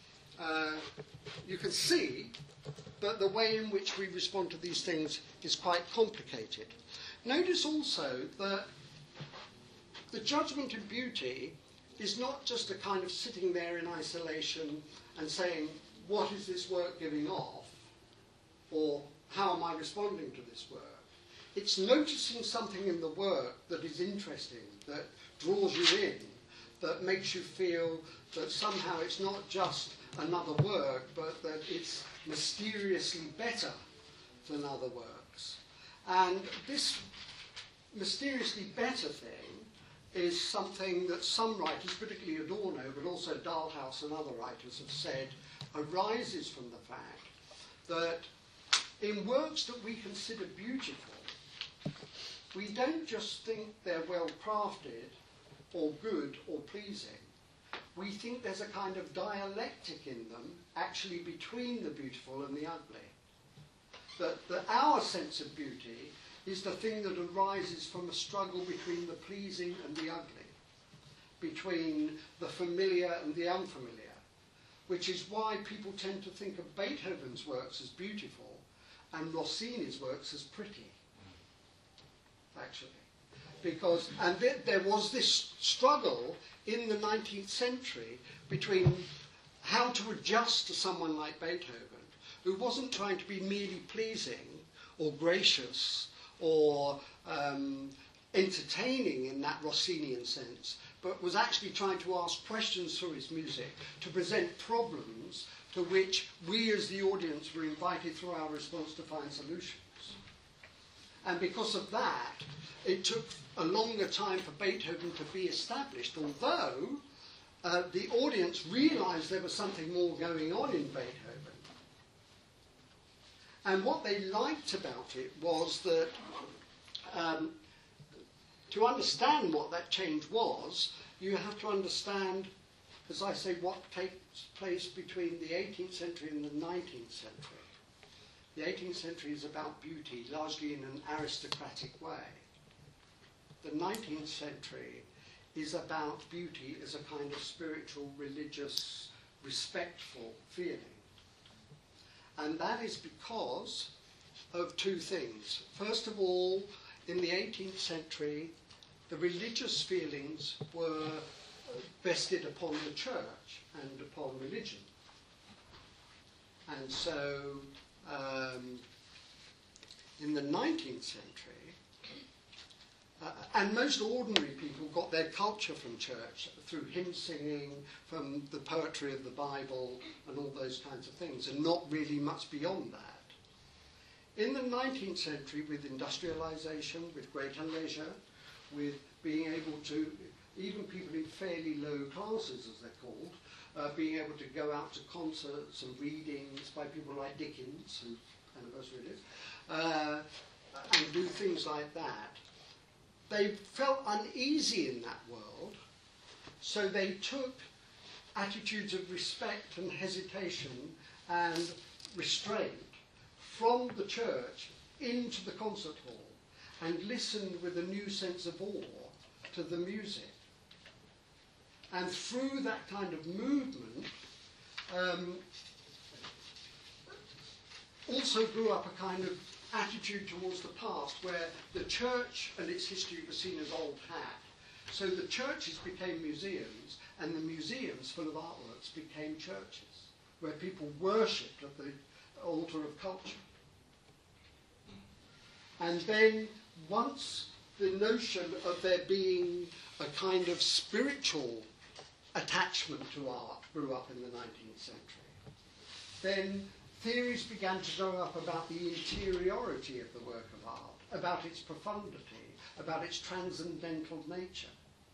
you can see that the way in which we respond to these things is quite complicated. Notice also that the judgment of beauty is not just a kind of sitting there in isolation and saying, what is this work giving off? Or how am I responding to this work? It's noticing something in the work that is interesting, that draws you in, that makes you feel that somehow it's not just another work, but that it's mysteriously better than other works. And this mysteriously better thing is something that some writers, particularly Adorno, but also Dahlhaus and other writers have said arises from the fact that in works that we consider beautiful, we don't just think they're well crafted or good or pleasing. We think there's a kind of dialectic in them actually between the beautiful and the ugly. That our sense of beauty is the thing that arises from a struggle between the pleasing and the ugly, between the familiar and the unfamiliar, which is why people tend to think of Beethoven's works as beautiful and Rossini's works as pretty, actually. because there was this struggle in the 19th century between how to adjust to someone like Beethoven, who wasn't trying to be merely pleasing or gracious or entertaining in that Rossinian sense, but was actually trying to ask questions through his music to present problems to which we as the audience were invited through our response to find solutions. And because of that, it took a longer time for Beethoven to be established, although the audience realised there was something more going on in Beethoven. And what they liked about it was that to understand what that change was, you have to understand, as I say, what takes place between the 18th century and the 19th century. The 18th century is about beauty, largely in an aristocratic way. The 19th century is about beauty as a kind of spiritual, religious, respectful feeling. And that is because of two things. First of all, in the 18th century, the religious feelings were vested upon the church and upon religion. And so, in the 19th century, and most ordinary people got their culture from church, through hymn singing, from the poetry of the Bible, and all those kinds of things, and not really much beyond that. In the 19th century, with industrialisation, with greater leisure, with being able to, even people in fairly low classes, as they're called, being able to go out to concerts and readings by people like Dickens, whose anniversary it is, and do things like that, they felt uneasy in that world, so they took attitudes of respect and hesitation and restraint from the church into the concert hall and listened with a new sense of awe to the music. And through that kind of movement, also grew up a kind of attitude towards the past where the church and its history was seen as old hat. So the churches became museums, and the museums full of artworks became churches, where people worshipped at the altar of culture. And then once the notion of there being a kind of spiritual attachment to art grew up in the 19th century, then theories began to grow up about the interiority of the work of art, about its profundity, about its transcendental nature.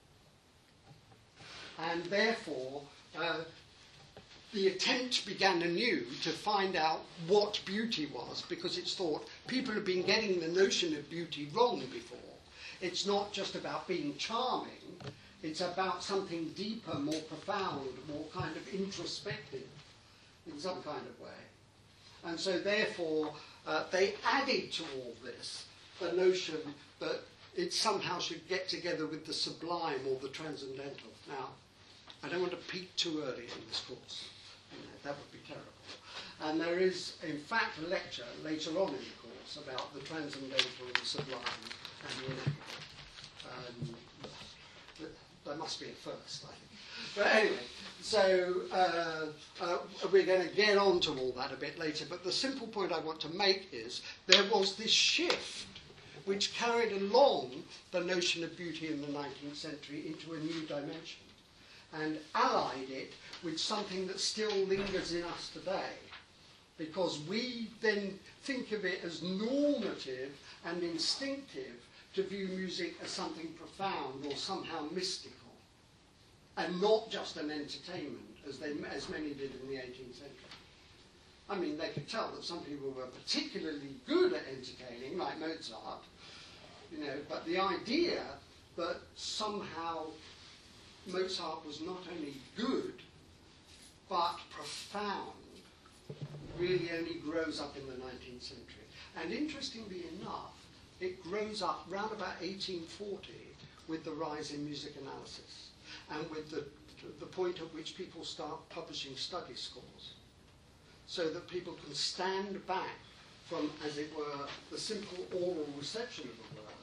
And therefore, the attempt began anew to find out what beauty was, because it's thought people have been getting the notion of beauty wrong before. It's not just about being charming, it's about something deeper, more profound, more kind of introspective in some kind of way. And so therefore, they added to all this the notion that it somehow should get together with the sublime or the transcendental. Now, I don't want to peak too early in this course. That would be terrible. And there is, in fact, a lecture later on in the course about the transcendental and the sublime and the ineffable. There must be a first, I think. But anyway, so we're going to get on to all that a bit later, but the simple point I want to make is there was this shift which carried along the notion of beauty in the 19th century into a new dimension and allied it with something that still lingers in us today, because we then think of it as normative and instinctive to view music as something profound or somehow mystical, and not just an entertainment, as many did in the 18th century. I mean, they could tell that some people were particularly good at entertaining, like Mozart, you know, but the idea that somehow Mozart was not only good, but profound, really only grows up in the 19th century. And interestingly enough, it grows up round about 1840 with the rise in music analysis and with the point at which people start publishing study scores, so that people can stand back from, as it were, the simple oral reception of the work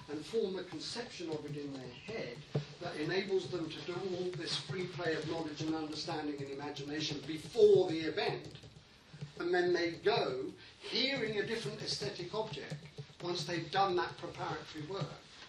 and form a conception of it in their head that enables them to do all this free play of knowledge and understanding and imagination before the event. And then they go hearing a different aesthetic object once they've done that preparatory work.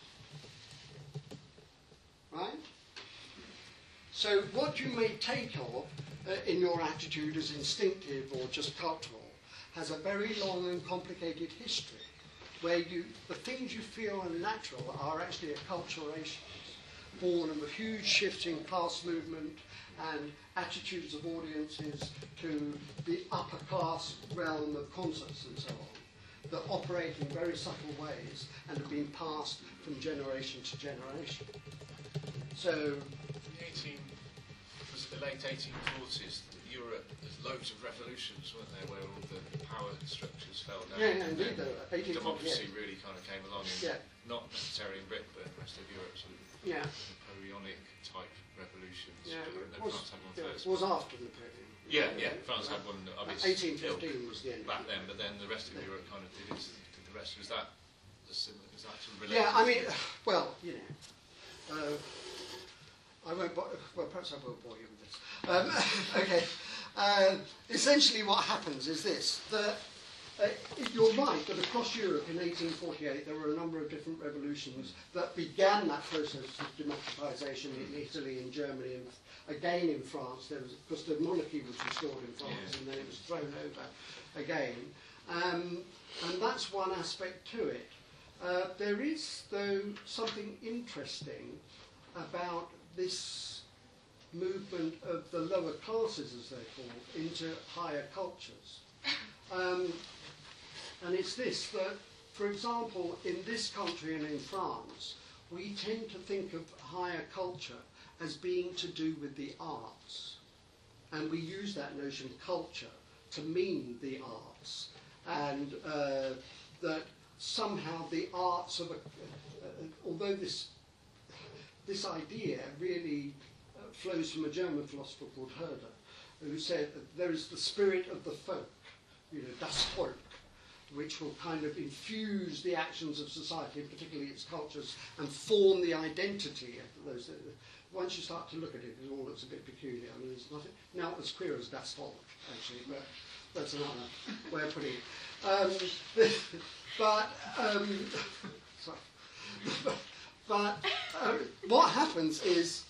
Right? So what you may take of in your attitude as instinctive or just cultural has a very long and complicated history, where the things you feel are natural are actually acculturations, born of a huge shift in class movement and attitudes of audiences to the upper class realm of concerts and so on, that operate in very subtle ways and have been passed from generation to generation. So, was it the late 1840s? Europe, there's loads of revolutions, weren't there, where all the power structures fell down. yeah, indeed, there were. 1848. Democracy really kind of came along, and Yeah. not necessarily in Britain, but in the rest of Europe, sort of Yeah. Napoleonic type revolutions. Yeah, And it France had one it first. was after Napoleon. Yeah, France had one of its 1815 was the end. back then, but then the rest of Europe kind of did the rest. Was that a similar? Is that sort of related? Yeah, I mean, well, you know, I won't. Well, perhaps I won't bore you with this. Okay. Essentially, what happens is this: that you're right that across Europe in 1848 there were a number of different revolutions that began that process of democratization in Italy, in Germany, and again in France. There was, because the monarchy was restored in France, and then it was thrown over again. And that's one aspect to it. There is, though, something interesting about this movement of the lower classes, as they're called, into higher cultures. And it's this, that, for example, in this country and in France, we tend to think of higher culture as being to do with the arts. And we use that notion, culture, to mean the arts. And that somehow the arts of although this idea really flows from a German philosopher called Herder, who said that there is the spirit of the folk, you know, das Volk, which will kind of infuse the actions of society, and particularly its cultures, and form the identity of those. Once you start to look at it, it all looks a bit peculiar. I mean, there's nothing not as queer as das Volk, actually, but that's another way of putting it. But what happens is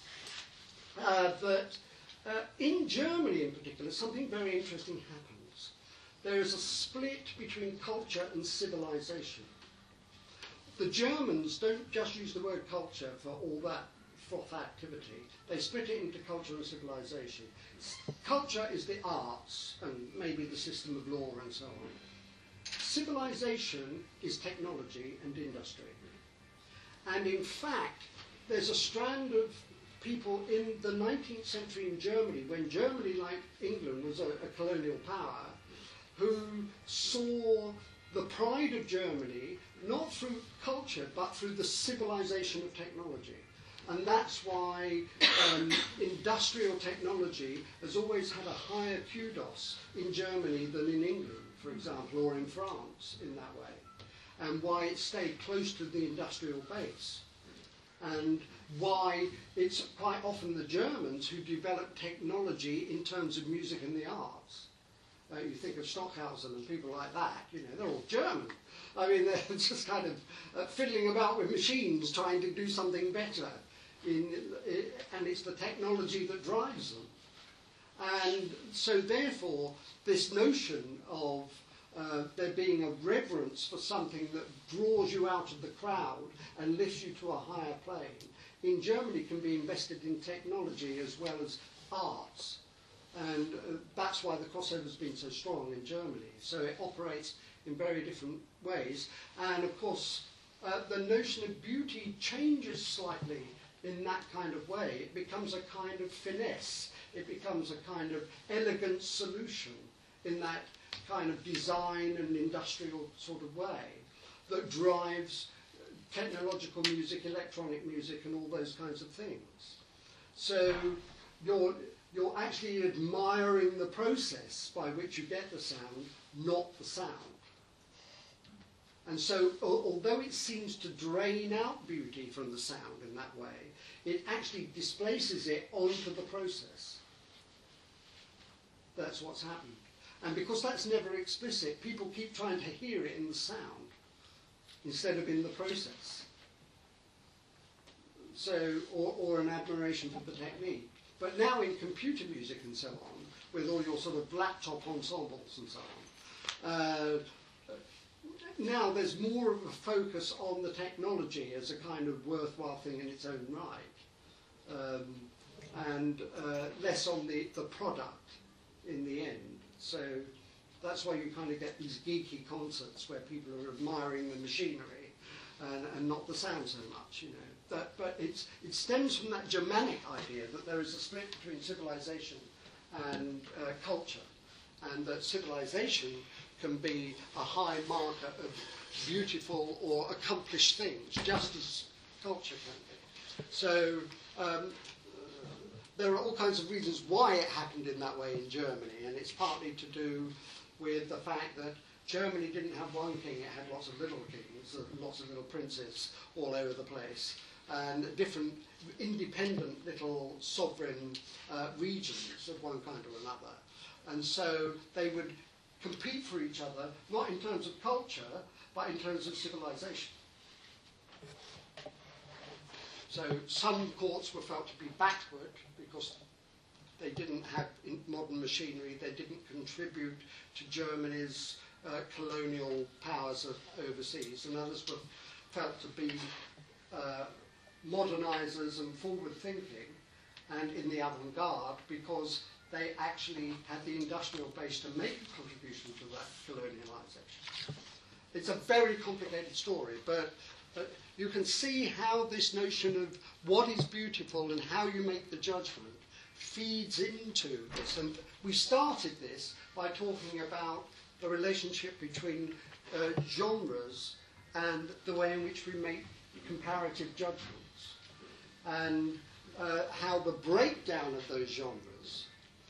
that in Germany in particular, something very interesting happens. There is a split between culture and civilization. The Germans don't just use the word culture for all that froth activity. They split it into culture and civilization. Culture is the arts and maybe the system of law and so on. Civilization is technology and industry. And in fact, there's a strand of people in the 19th century in Germany, when Germany, like England, was a colonial power, who saw the pride of Germany not through culture, but through the civilization of technology. And that's why industrial technology has always had a higher kudos in Germany than in England, for example, or in France in that way. And why it stayed close to the industrial base. And why it's quite often the Germans who develop technology in terms of music and the arts. You think of Stockhausen and people like that, you know, they're all German. I mean, they're just kind of fiddling about with machines trying to do something better. And it's the technology that drives them. And so therefore, this notion of there being a reverence for something that draws you out of the crowd and lifts you to a higher plane, in Germany can be invested in technology as well as arts. And that's why the crossover has been so strong in Germany. So it operates in very different ways. And of course, the notion of beauty changes slightly in that kind of way. It becomes a kind of finesse. It becomes a kind of elegant solution in that kind of design and industrial sort of way that drives technological music, electronic music, and all those kinds of things. So you're actually admiring the process by which you get the sound, not the sound. And so, although it seems to drain out beauty from the sound in that way, it actually displaces it onto the process. That's what's happened. And because that's never explicit, people keep trying to hear it in the sound instead of in the process. So, or an admiration for the technique. But now in computer music and so on, with all your sort of laptop ensembles and so on, now there's more of a focus on the technology as a kind of worthwhile thing in its own right, and less on the product in the end. So that's why you kind of get these geeky concerts where people are admiring the machinery and not the sound so much, you know. But it stems from that Germanic idea that there is a split between civilization and culture, and that civilization can be a high marker of beautiful or accomplished things, just as culture can be. So there are all kinds of reasons why it happened in that way in Germany, and it's partly to do with the fact that Germany didn't have one king, it had lots of little kings, lots of little princes all over the place, and different independent little sovereign regions of one kind or another. And so they would compete for each other, not in terms of culture, but in terms of civilization. So some courts were felt to be backward because they didn't have modern machinery, they didn't contribute to Germany's colonial powers of overseas, and others were felt to be modernizers and forward-thinking and in the avant-garde because they actually had the industrial base to make a contribution to that colonialization. It's a very complicated story, but you can see how this notion of what is beautiful and how you make the judgment feeds into this. And we started this by talking about the relationship between genres and the way in which we make comparative judgments, and how the breakdown of those genres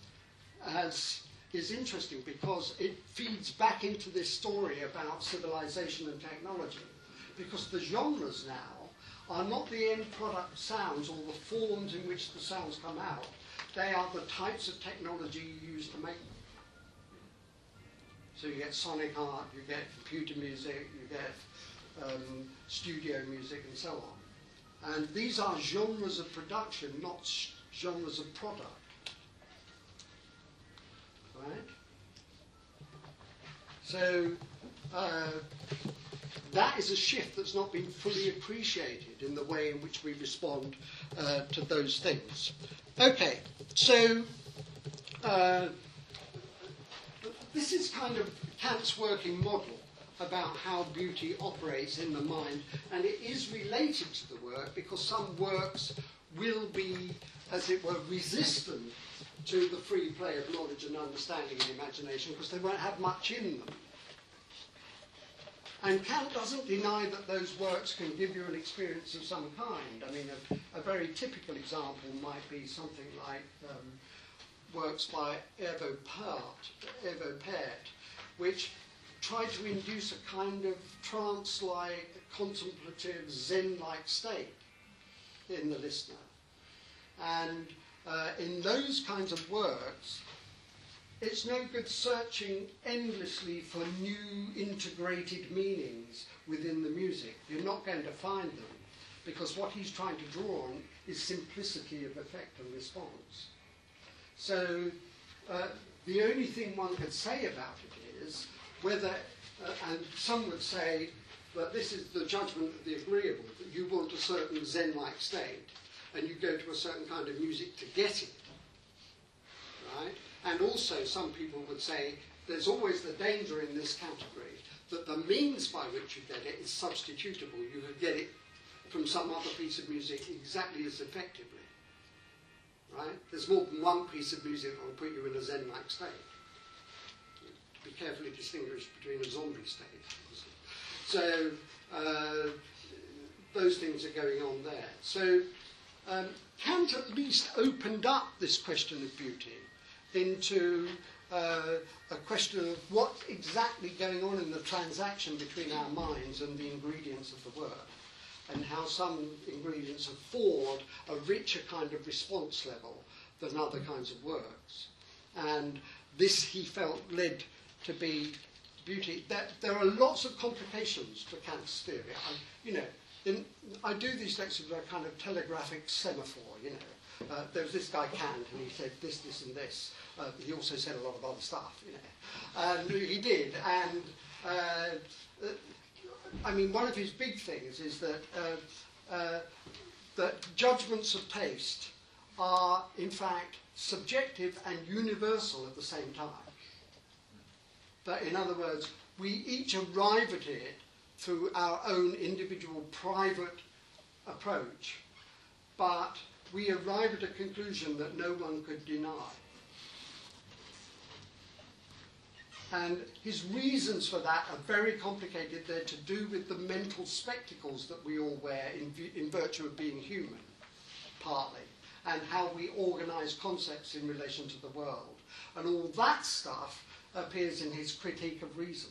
is interesting because it feeds back into this story about civilization and technology. Because the genres now are not the end product sounds or the forms in which the sounds come out. They are the types of technology you use to make them. So you get sonic art, you get computer music, you get studio music and so on. And these are genres of production, not genres of product. Right? So that is a shift that's not been fully appreciated in the way in which we respond to those things. Okay, so this is kind of Kant's working model about how beauty operates in the mind, and it is related to the work because some works will be, as it were, resistant to the free play of knowledge and understanding and imagination because they won't have much in them. And Kant doesn't deny that those works can give you an experience of some kind. I mean, a very typical example might be something like works by Evo Pärt, which tried to induce a kind of trance-like, contemplative, Zen-like state in the listener. And in those kinds of works, it's no good searching endlessly for new integrated meanings within the music. You're not going to find them, because what he's trying to draw on is simplicity of effect and response. So the only thing one could say about it is whether, and some would say that this is the judgment of the agreeable, that you want a certain Zen-like state, and you go to a certain kind of music to get it, right? And also some people would say there's always the danger in this category that the means by which you get it is substitutable. You could get it from some other piece of music exactly as effectively, right? There's more than one piece of music that will put you in a Zen-like state. Be carefully distinguished between a zombie state. So those things are going on there. So Kant at least opened up this question of beauty into a question of what's exactly going on in the transaction between our minds and the ingredients of the work, and how some ingredients afford a richer kind of response level than other kinds of works. And this, he felt, led to be beauty. There are lots of complications to Kant's theory. I do these lectures with a kind of telegraphic semaphore, there was this guy Kant, and he said this, this, and this. He also said a lot of other stuff, and he did. And one of his big things is that that judgments of taste are, in fact, subjective and universal at the same time. That, in other words, we each arrive at it through our own individual private approach, but we arrive at a conclusion that no one could deny. And his reasons for that are very complicated. They're to do with the mental spectacles that we all wear in virtue of being human, partly, and how we organise concepts in relation to the world. And all that stuff appears in his critique of reason,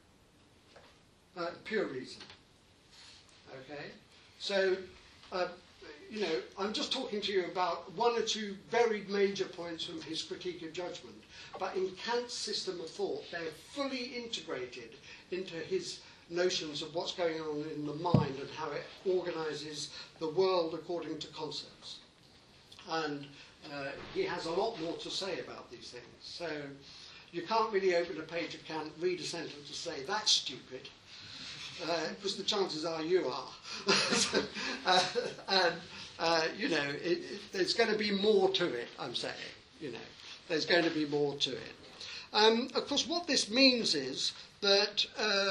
pure reason. Okay? So, I'm just talking to you about one or two very major points from his critique of judgment. But in Kant's system of thought, they're fully integrated into his notions of what's going on in the mind and how it organises the world according to concepts. And he has a lot more to say about these things. So you can't really open a page of Kant, read a sentence and say, that's stupid, because the chances are you are. There's going to be more to it, I'm saying, There's going to be more to it. Of course, what this means is that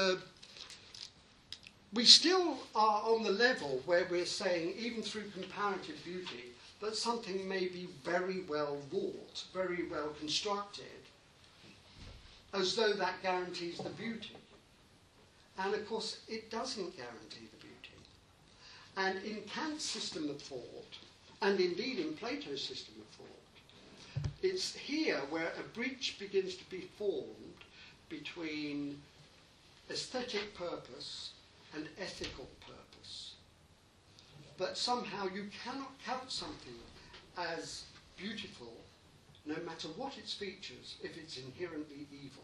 we still are on the level where we're saying, even through comparative beauty, that something may be very well wrought, very well constructed, as though that guarantees the beauty. And of course, it doesn't guarantee the beauty. And in Kant's system of thought, and indeed in Plato's system of thought, it's here where a breach begins to be formed between aesthetic purpose and ethical purpose. That somehow you cannot count something as beautiful, no matter what its features, if it's inherently evil.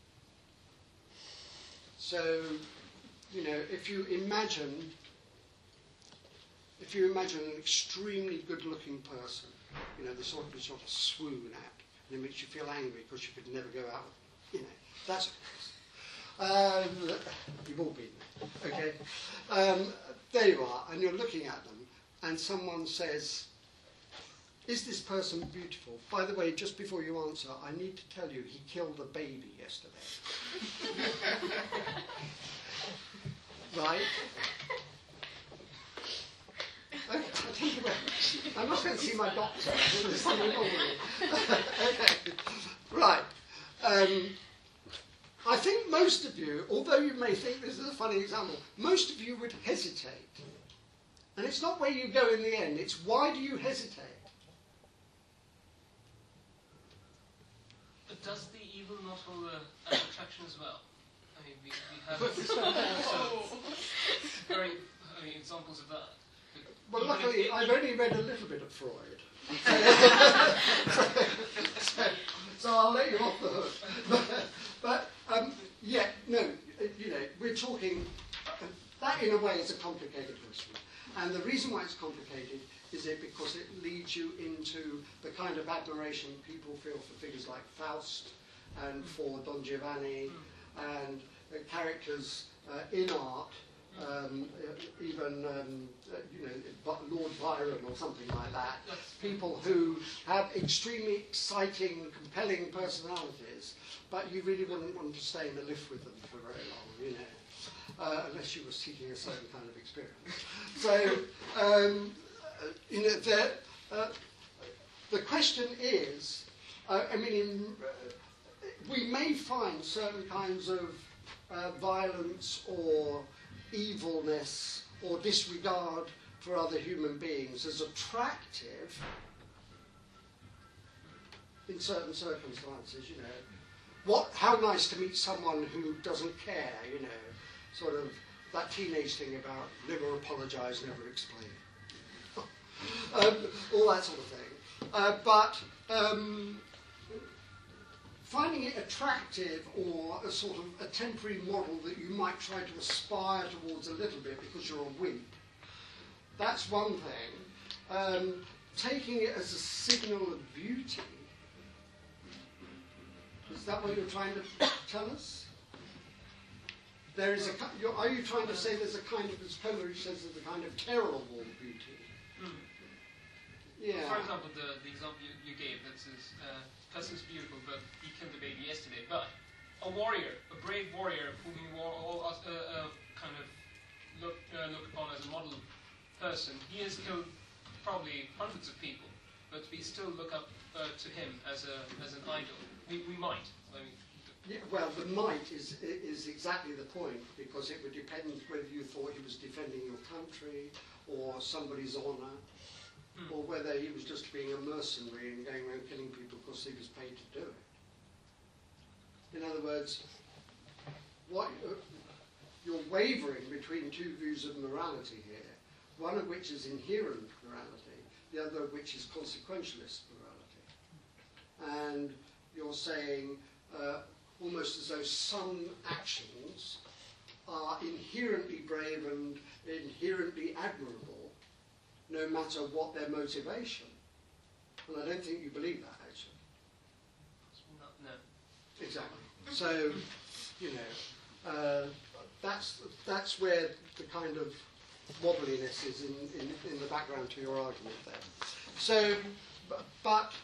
So, if you imagine an extremely good-looking person, the sort of swoon at, and it makes you feel angry because you could never go out, that's you've all been there, okay? There you are, and you're looking at them, and someone says, is this person beautiful? By the way, just before you answer, I need to tell you he killed a baby yesterday. Right? Okay, I'm not going to see my doctor. There's something wrong with me. Okay. Right. I think most of you, although you may think this is a funny example, most of you would hesitate. And it's not where you go in the end, it's why do you hesitate? But does the evil not hold an attraction as well? I mean, we have very examples of that. Well, luckily, I've only read a little bit of Freud. So I'll let you off the hook. But we're talking, that in a way is a complicated question. And the reason why it's complicated is because it leads you into the kind of admiration people feel for figures like Faust and for Don Giovanni and characters in art, even Lord Byron or something like that. People who have extremely exciting, compelling personalities, but you really wouldn't want to stay in a lift with them for very long, unless you were seeking a certain kind of experience. So, the question is, we may find certain kinds of violence or evilness or disregard for other human beings as attractive in certain circumstances, how nice to meet someone who doesn't care, you know, sort of that teenage thing about never apologise, never explain. All that sort of thing. But finding it attractive or a sort of a temporary model that you might try to aspire towards a little bit because you're a wimp, that's one thing. Taking it as a signal of beauty, is that what you're trying to tell us? There is are you trying to say there's a kind of, as Coleridge says, there's a kind of terrible beauty? Yeah. For example, the example you gave, that says, Cousin's beautiful, but he killed the baby yesterday. But a warrior, a brave warrior, whom you all kind of look upon as a model person, he has killed probably hundreds of people, but we still look up to him as an idol. We might. I mean, yeah, well, the might is exactly the point, because it would depend whether you thought he was defending your country or somebody's honour, or whether he was just being a mercenary and going around killing people because he was paid to do it. In other words, what you're wavering between two views of morality here, one of which is inherent morality, the other of which is consequentialist morality. And you're saying, almost as though some actions are inherently brave and inherently admirable, no matter what their motivation. And I don't think you believe that, actually. no. Exactly. So, you know, that's where the kind of wobbliness is in the background to your argument there. So, but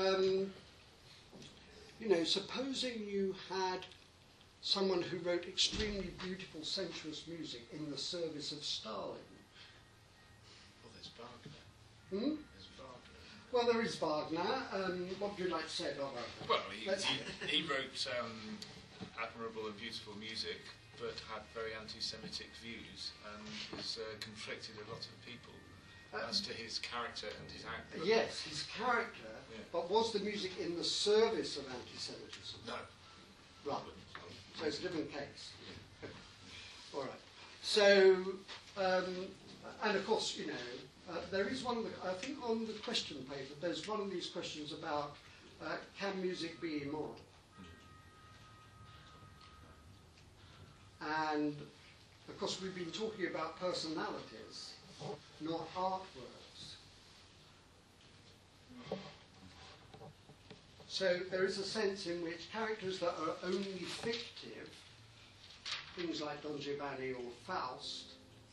you know, supposing you had someone who wrote extremely beautiful sensuous music in the service of Stalin. Well, there's Wagner. Hmm? There's Wagner. Well, there is Wagner. What would you like to say about Wagner? Well, he wrote admirable and beautiful music, but had very anti-Semitic views and has conflicted a lot of people as to his character and his outlook. Yes, his character, Yeah. but was the music in the service of anti-Semitism? No. Right. So it's a different case. All right. So, and of course, you know, there is one, I think on the question paper, there's one of these questions about can music be immoral? And, of course, we've been talking about personalities, not artworks. So there is a sense in which characters that are only fictive, things like Don Giovanni or Faust,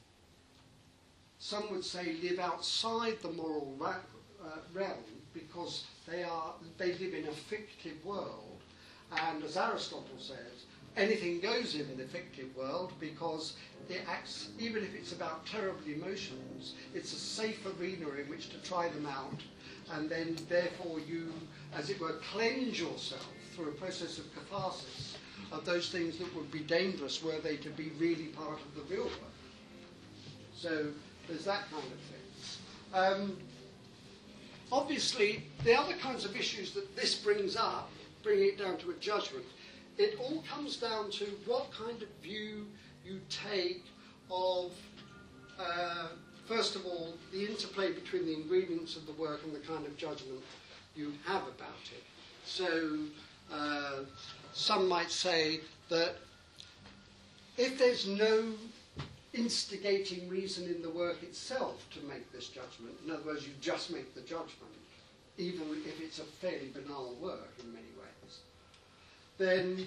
some would say live outside the moral realm because they live in a fictive world. And as Aristotle says, anything goes in the fictive world because it acts, even if it's about terrible emotions, it's a safe arena in which to try them out, and then therefore you, as it were, cleanse yourself through a process of catharsis of those things that would be dangerous were they to be really part of the real world. So there's that kind of thing. Obviously, the other kinds of issues that this brings up, bringing it down to a judgment, it all comes down to what kind of view you take of, first of all, the interplay between the ingredients of the work and the kind of judgment you have about it. So some might say that if there's no instigating reason in the work itself to make this judgment, in other words, you just make the judgment, even if it's a fairly banal work in many ways, then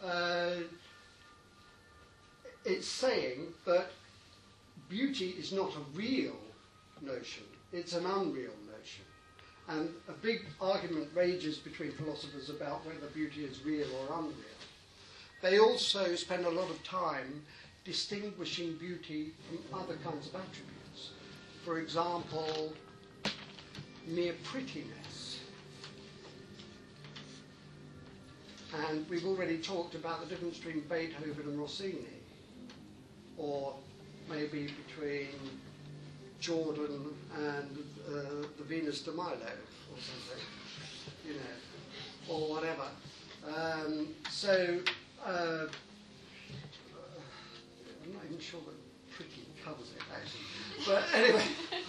it's saying that beauty is not a real notion, it's an unreal notion. And a big argument rages between philosophers about whether beauty is real or unreal. They also spend a lot of time distinguishing beauty from other kinds of attributes. For example, mere prettiness. And we've already talked about the difference between Beethoven and Rossini, or maybe between Jordan and the Venus de Milo, or something, you know, or whatever. I'm not even sure that pretty covers it, actually. But anyway,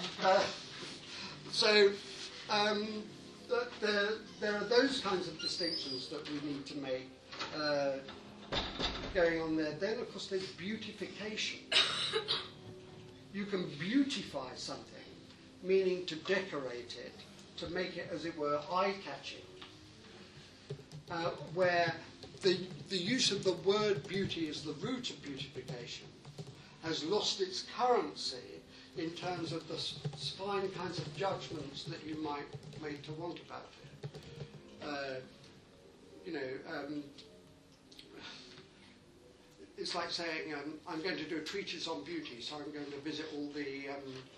there are those kinds of distinctions that we need to make going on there. Then, of course, there's beautification. You can beautify something, meaning to decorate it, to make it, as it were, eye-catching. Where the use of the word beauty as the root of beautification has lost its currency in terms of the fine kinds of judgments that you might make to want about it. It's like saying, I'm going to do a treatise on beauty, so I'm going to visit all the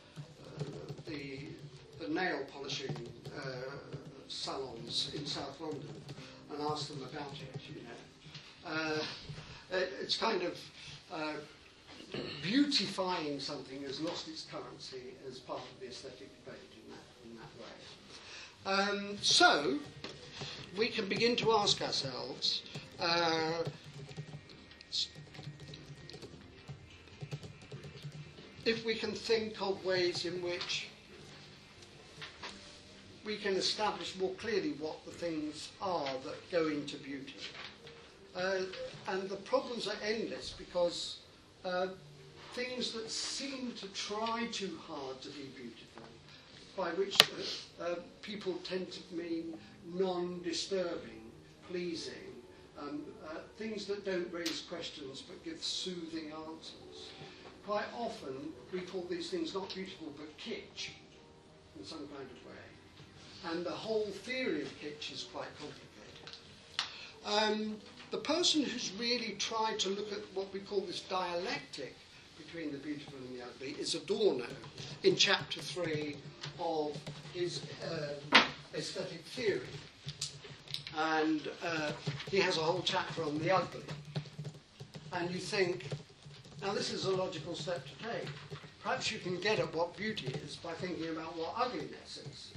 nail polishing salons in South London and ask them about it, it's kind of beautifying something has lost its currency as part of the aesthetic debate in that way. So, we can begin to ask ourselves, if we can think of ways in which we can establish more clearly what the things are that go into beauty. And the problems are endless because things that seem to try too hard to be beautiful, by which people tend to mean non-disturbing, pleasing, things that don't raise questions but give soothing answers. Quite often we call these things not beautiful but kitsch in some kind of way. And the whole theory of kitsch is quite complicated. The person who's really tried to look at what we call this dialectic between the beautiful and the ugly is Adorno in chapter 3 of his aesthetic theory. And he has a whole chapter on the ugly. And you think, now this is a logical step to take. Perhaps you can get at what beauty is by thinking about what ugliness is.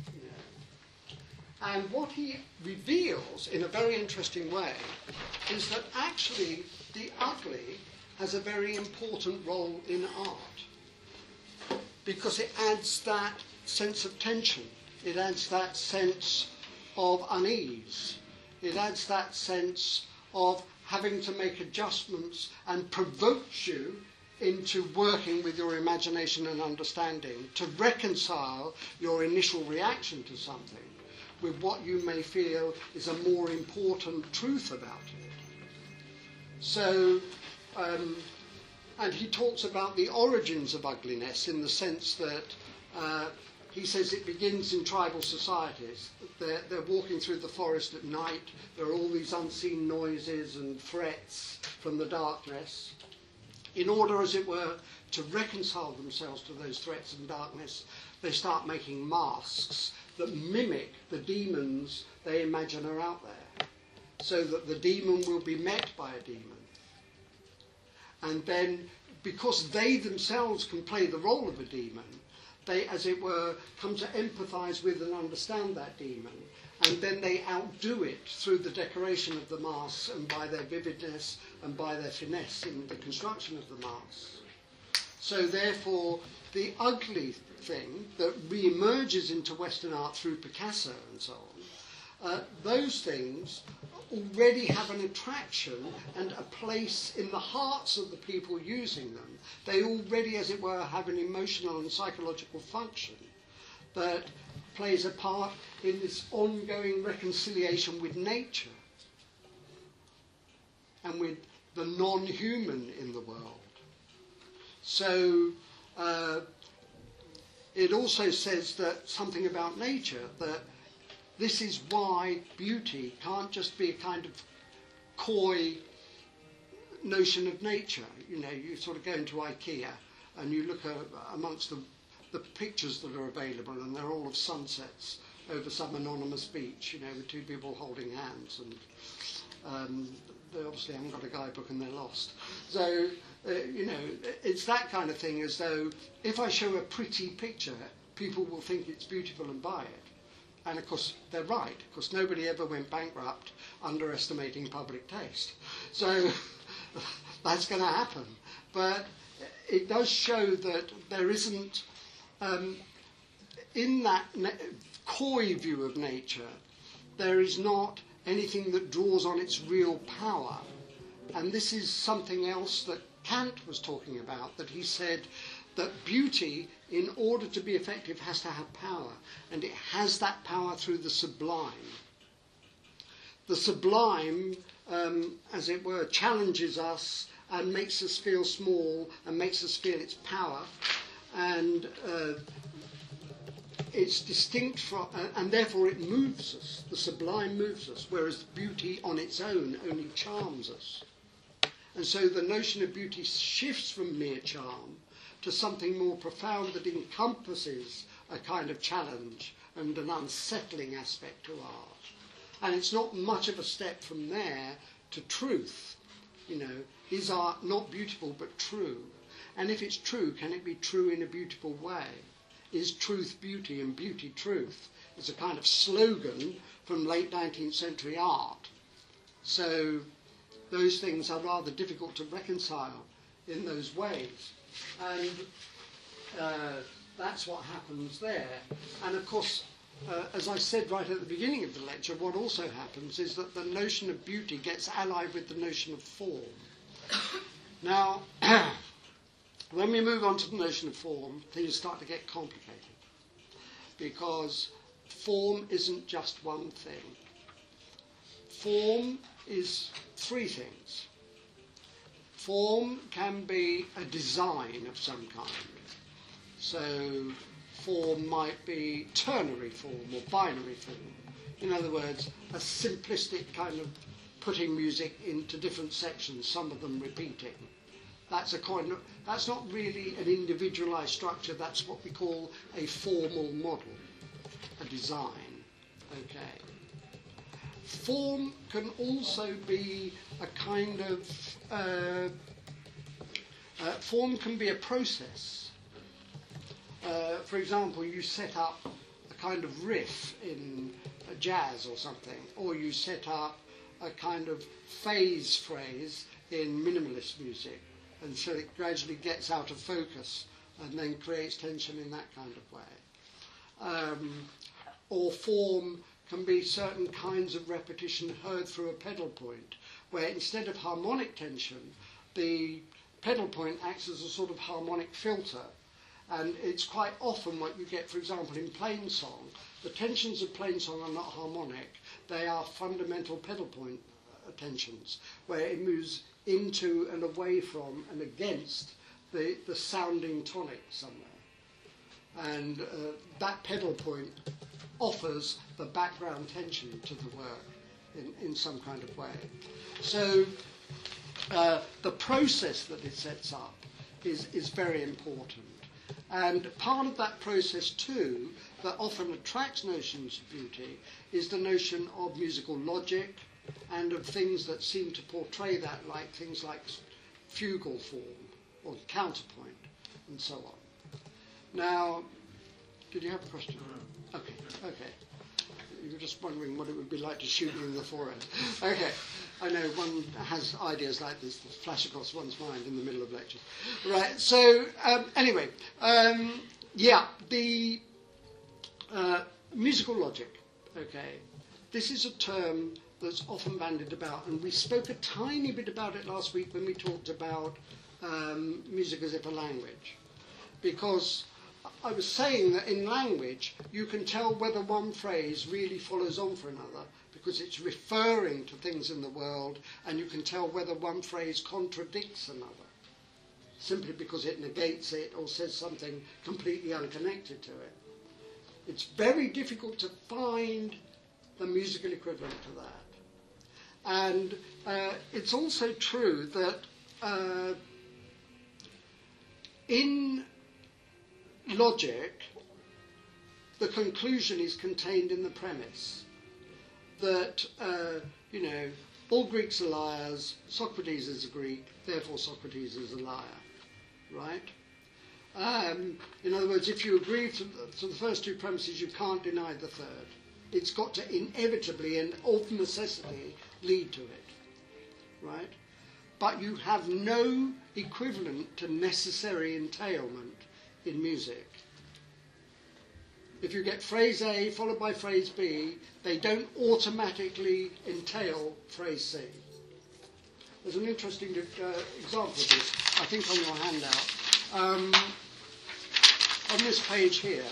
And what he reveals in a very interesting way is that actually the ugly has a very important role in art because it adds that sense of tension, it adds that sense of unease, it adds that sense of having to make adjustments and provokes you into working with your imagination and understanding to reconcile your initial reaction to something with what you may feel is a more important truth about it. So, and he talks about the origins of ugliness in the sense that he says it begins in tribal societies. They're walking through the forest at night. There are all these unseen noises and threats from the darkness. In order, as it were, to reconcile themselves to those threats and darkness, they start making masks that mimic the demons they imagine are out there, so that the demon will be met by a demon. And then, because they themselves can play the role of a demon, they, as it were, come to empathise with and understand that demon, and then they outdo it through the decoration of the masks and by their vividness and by their finesse in the construction of the masks. So therefore, the ugly thing that re-emerges into Western art through Picasso and so on, those things already have an attraction and a place in the hearts of the people using them. They already, as it were, have an emotional and psychological function that plays a part in this ongoing reconciliation with nature and with the non-human in the world. So it also says that something about nature, that this is why beauty can't just be a kind of coy notion of nature. You know, you sort of go into IKEA and you look amongst the pictures that are available, and they're all of sunsets over some anonymous beach, you know, with two people holding hands, and they obviously haven't got a guidebook and they're lost. So, you know, it's that kind of thing, as though if I show a pretty picture, people will think it's beautiful and buy it. And of course, they're right, because nobody ever went bankrupt underestimating public taste. So that's going to happen. But it does show that there isn't, in that coy view of nature, there is not anything that draws on its real power. And this is something else that Kant was talking about, that he said that beauty, in order to be effective, has to have power. And it has that power through the sublime. The sublime, as it were, challenges us and makes us feel small and makes us feel its power. And it's distinct from, and therefore it moves us. The sublime moves us, whereas beauty on its own only charms us. And so the notion of beauty shifts from mere charm to something more profound that encompasses a kind of challenge and an unsettling aspect to art. And it's not much of a step from there to truth. You know, is art not beautiful but true? And if it's true, can it be true in a beautiful way? Is truth beauty and beauty truth? It's a kind of slogan from late 19th century art. So those things are rather difficult to reconcile in those ways. And that's what happens there. And of course, as I said right at the beginning of the lecture, what also happens is that the notion of beauty gets allied with the notion of form. Now, when we move on to the notion of form, things start to get complicated. Because form isn't just one thing. Form is three things. Form can be a design of some kind. So form might be ternary form or binary form. In other words, a simplistic kind of putting music into different sections, some of them repeating. That's not really an individualized structure. That's what we call a formal model, a design. Okay. Form can also be a kind of form can be a process. For example, you set up a kind of riff in jazz or something, or you set up a kind of phase phrase in minimalist music, and so it gradually gets out of focus and then creates tension in that kind of way. Or form can be certain kinds of repetition heard through a pedal point, where instead of harmonic tension, the pedal point acts as a sort of harmonic filter. And it's quite often what you get, for example, in plainsong. The tensions of plainsong are not harmonic. They are fundamental pedal point tensions, where it moves into and away from and against the sounding tonic somewhere. And that pedal point offers the background tension to the work in some kind of way. So the process that it sets up is very important. And part of that process too, that often attracts notions of beauty, is the notion of musical logic and of things that seem to portray that, like things like fugal form or counterpoint and so on. Now, did you have a question? Okay. You were just wondering what it would be like to shoot you in the forehead. Okay. I know one has ideas like this that flash across one's mind in the middle of lectures. Right, so anyway, the musical logic, okay. This is a term that's often bandied about, and we spoke a tiny bit about it last week when we talked about music as if a language. Because I was saying that in language, you can tell whether one phrase really follows on for another, because it's referring to things in the world, and you can tell whether one phrase contradicts another, simply because it negates it or says something completely unconnected to it. It's very difficult to find the musical equivalent to that. And it's also true that in logic, the conclusion is contained in the premise that, all Greeks are liars, Socrates is a Greek, therefore Socrates is a liar, right? In other words, if you agree to the first two premises, you can't deny the third. it's got to inevitably and of necessity lead to it, right? But you have no equivalent to necessary entailment in music. If you get phrase A followed by phrase B, they don't automatically entail phrase C. There's an interesting example of this, I think, on your handout. On this page here,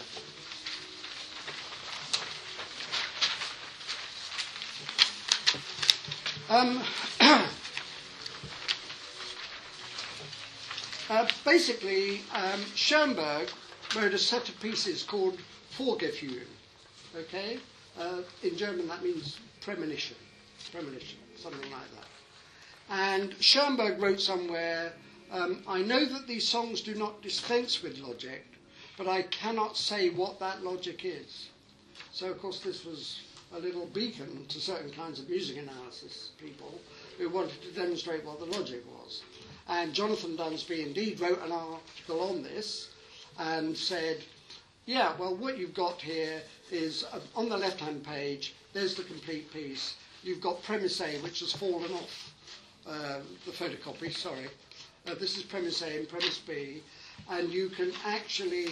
basically, Schoenberg wrote a set of pieces called Vorgefühl. Okay? In German, that means premonition, something like that. And Schoenberg wrote somewhere, I know that these songs do not dispense with logic, but I cannot say what that logic is. So, of course, this was a little beacon to certain kinds of music analysis people who wanted to demonstrate what the logic was. And Jonathan Dunsby indeed wrote an article on this and said, yeah, well, what you've got here is, on the left-hand page, there's the complete piece. You've got premise A, which has fallen off the photocopy, sorry. This is premise A and premise B, and you can actually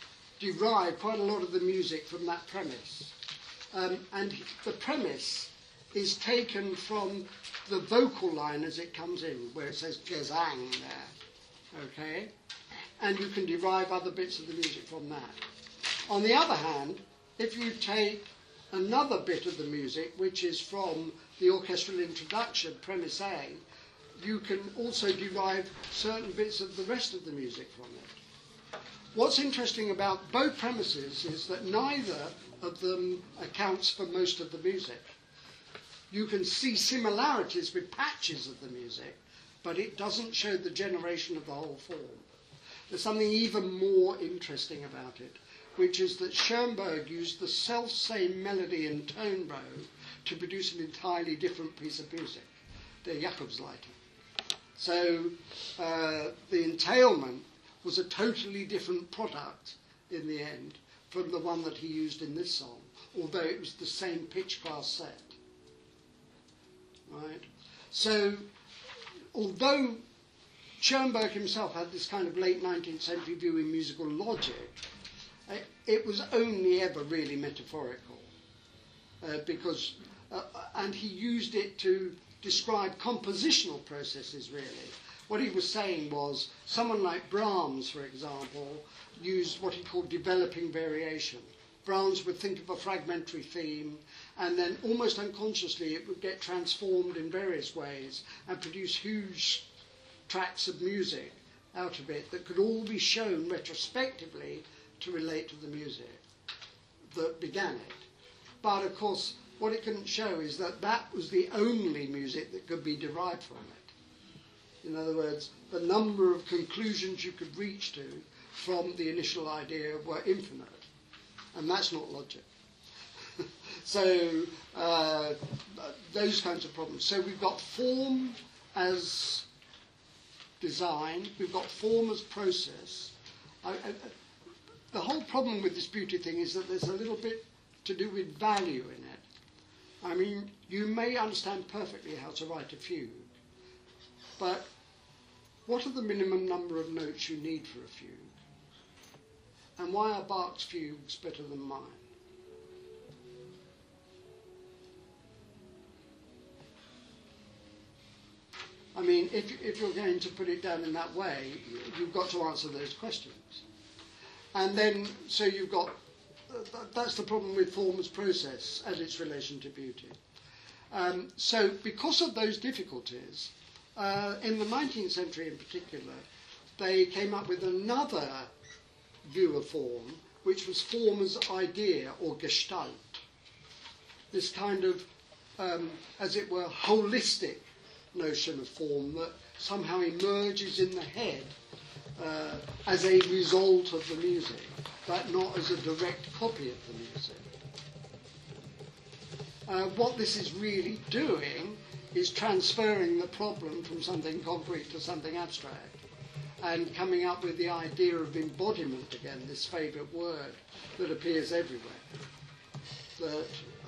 derive quite a lot of the music from that premise. And the premise is taken from the vocal line as it comes in, where it says Gesang there, okay? And you can derive other bits of the music from that. On the other hand, if you take another bit of the music, which is from the orchestral introduction, premise A, you can also derive certain bits of the rest of the music from it. What's interesting about both premises is that neither of them accounts for most of the music. You can see similarities with patches of the music, but it doesn't show the generation of the whole form. There's something even more interesting about it, which is that Schoenberg used the self-same melody and tone bow to produce an entirely different piece of music, the Jakobsleiter. So the entailment was a totally different product in the end from the one that he used in this song, although it was the same pitch class set. Right? So, although Schoenberg himself had this kind of late 19th century view in musical logic, it was only ever really metaphorical, because and he used it to describe compositional processes, really. What he was saying was, someone like Brahms, for example, used what he called developing variation. Brahms would think of a fragmentary theme, and then almost unconsciously it would get transformed in various ways and produce huge tracks of music out of it that could all be shown retrospectively to relate to the music that began it. But of course, what it couldn't show is that that was the only music that could be derived from it. In other words, the number of conclusions you could reach to from the initial idea were infinite. And that's not logic. So, those kinds of problems. So we've got form as design, we've got form as process. The whole problem with this beauty thing is that there's a little bit to do with value in it. I mean, you may understand perfectly how to write a fugue, but what are the minimum number of notes you need for a fugue? And why are Bach's fugues better than mine? I mean, if you're going to put it down in that way, you've got to answer those questions. And then, so you've got, that's the problem with form as process and its relation to beauty. So because of those difficulties, in the 19th century in particular, they came up with another view of form, which was form as idea or Gestalt. This kind of, as it were, holistic notion of form that somehow emerges in the head as a result of the music, but not as a direct copy of the music. What this is really doing is transferring the problem from something concrete to something abstract and coming up with the idea of embodiment again, this favourite word that appears everywhere. that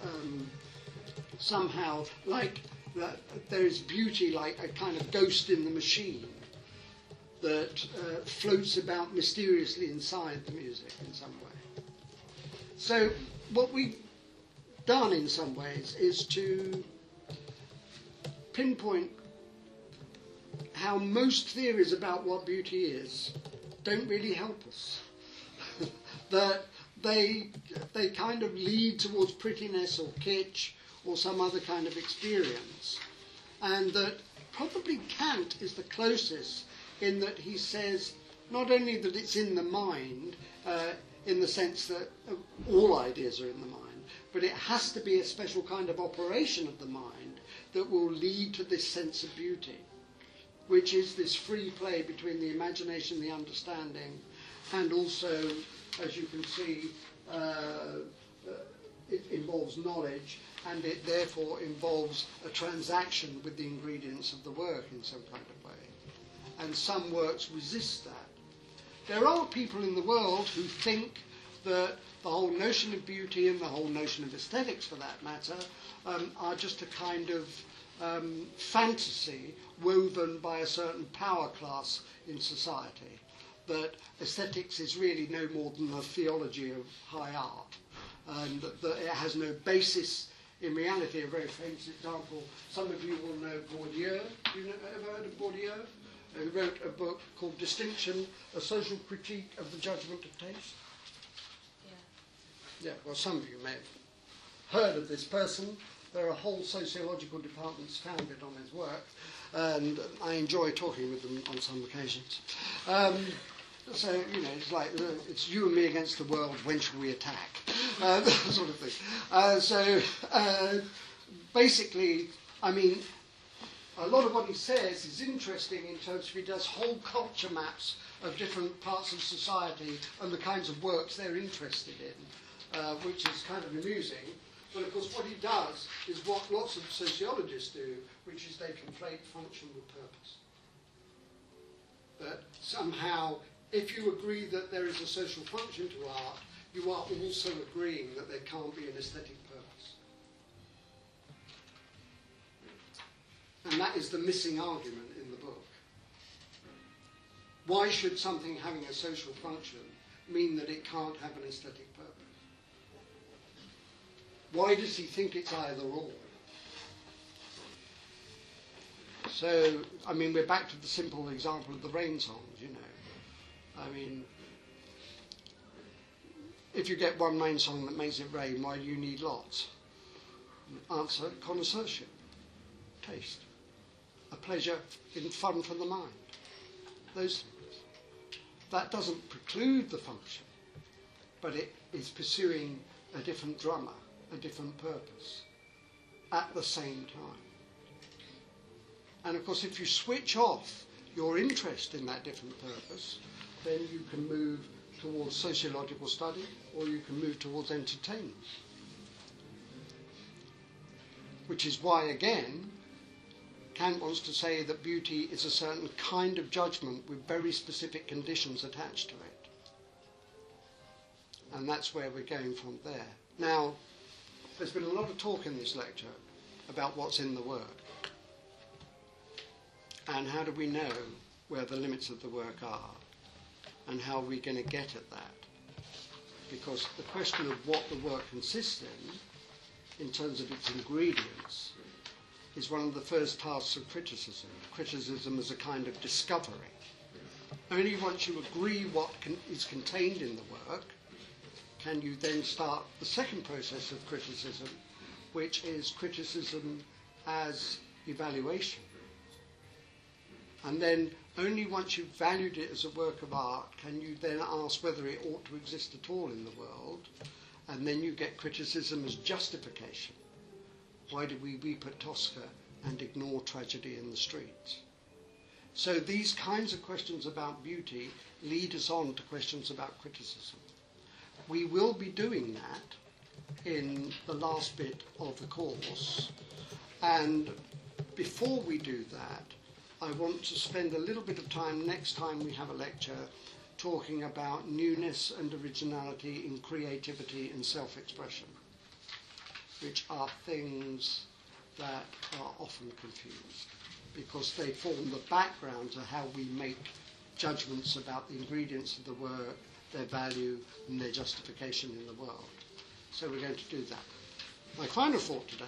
somehow, like, that there is beauty like a kind of ghost in the machine that floats about mysteriously inside the music in some way. So what we've done in some ways is to pinpoint how most theories about what beauty is don't really help us. That they kind of lead towards prettiness or kitsch or some other kind of experience. And that probably Kant is the closest in that he says not only that it's in the mind, in the sense that all ideas are in the mind, but it has to be a special kind of operation of the mind that will lead to this sense of beauty, which is this free play between the imagination, the understanding, and also, as you can see, it involves knowledge, and it therefore involves a transaction with the ingredients of the work in some kind of way. And some works resist that. There are people in the world who think that the whole notion of beauty and the whole notion of aesthetics, for that matter, are just a kind of fantasy woven by a certain power class in society. That aesthetics is really no more than the theology of high art, and that it has no basis in reality. A very famous example, some of you will know Bourdieu. You ever heard of Bourdieu? Who wrote a book called Distinction, A Social Critique of the Judgment of Taste. Yeah, well, some of you may have heard of this person. There are whole sociological departments founded on his work, and I enjoy talking with them on some occasions. So, you know, it's like, it's you and me against the world, when shall we attack? That sort of thing. Basically, I mean, a lot of what he says is interesting in terms of he does whole culture maps of different parts of society and the kinds of works they're interested in, which is kind of amusing. But of course what he does is what lots of sociologists do, which is they conflate function with purpose. That somehow, if you agree that there is a social function to art, you are also agreeing that there can't be an aesthetic purpose. And that is the missing argument in the book. Why should something having a social function mean that it can't have an aesthetic purpose? Why does he think it's either or? So, I mean, we're back to the simple example of the rain songs, you know. I mean, if you get one rain song that makes it rain, why do you need lots? Answer, connoisseurship, taste, a pleasure in fun for the mind, those things. That doesn't preclude the function, but it is pursuing a different drummer, a different purpose, at the same time. And of course, if you switch off your interest in that different purpose, then you can move towards sociological study, or you can move towards entertainment. Which is why, again, Kant wants to say that beauty is a certain kind of judgment with very specific conditions attached to it. And that's where we're going from there. Now, there's been a lot of talk in this lecture about what's in the work. And how do we know where the limits of the work are? And how are we going to get at that? Because the question of what the work consists in terms of its ingredients, is one of the first tasks of criticism. Criticism is a kind of discovery. Only once you agree what is contained in the work can you then start the second process of criticism, which is criticism as evaluation. And then only once you've valued it as a work of art can you then ask whether it ought to exist at all in the world, and then you get criticism as justification. Why do we weep at Tosca and ignore tragedy in the streets? So these kinds of questions about beauty lead us on to questions about criticism. We will be doing that in the last bit of the course, and before we do that, I want to spend a little bit of time next time we have a lecture talking about newness and originality in creativity and self-expression. which are things that are often confused because they form the background to how we make judgments about the ingredients of the work, their value, and their justification in the world. So we're going to do that. My final thought today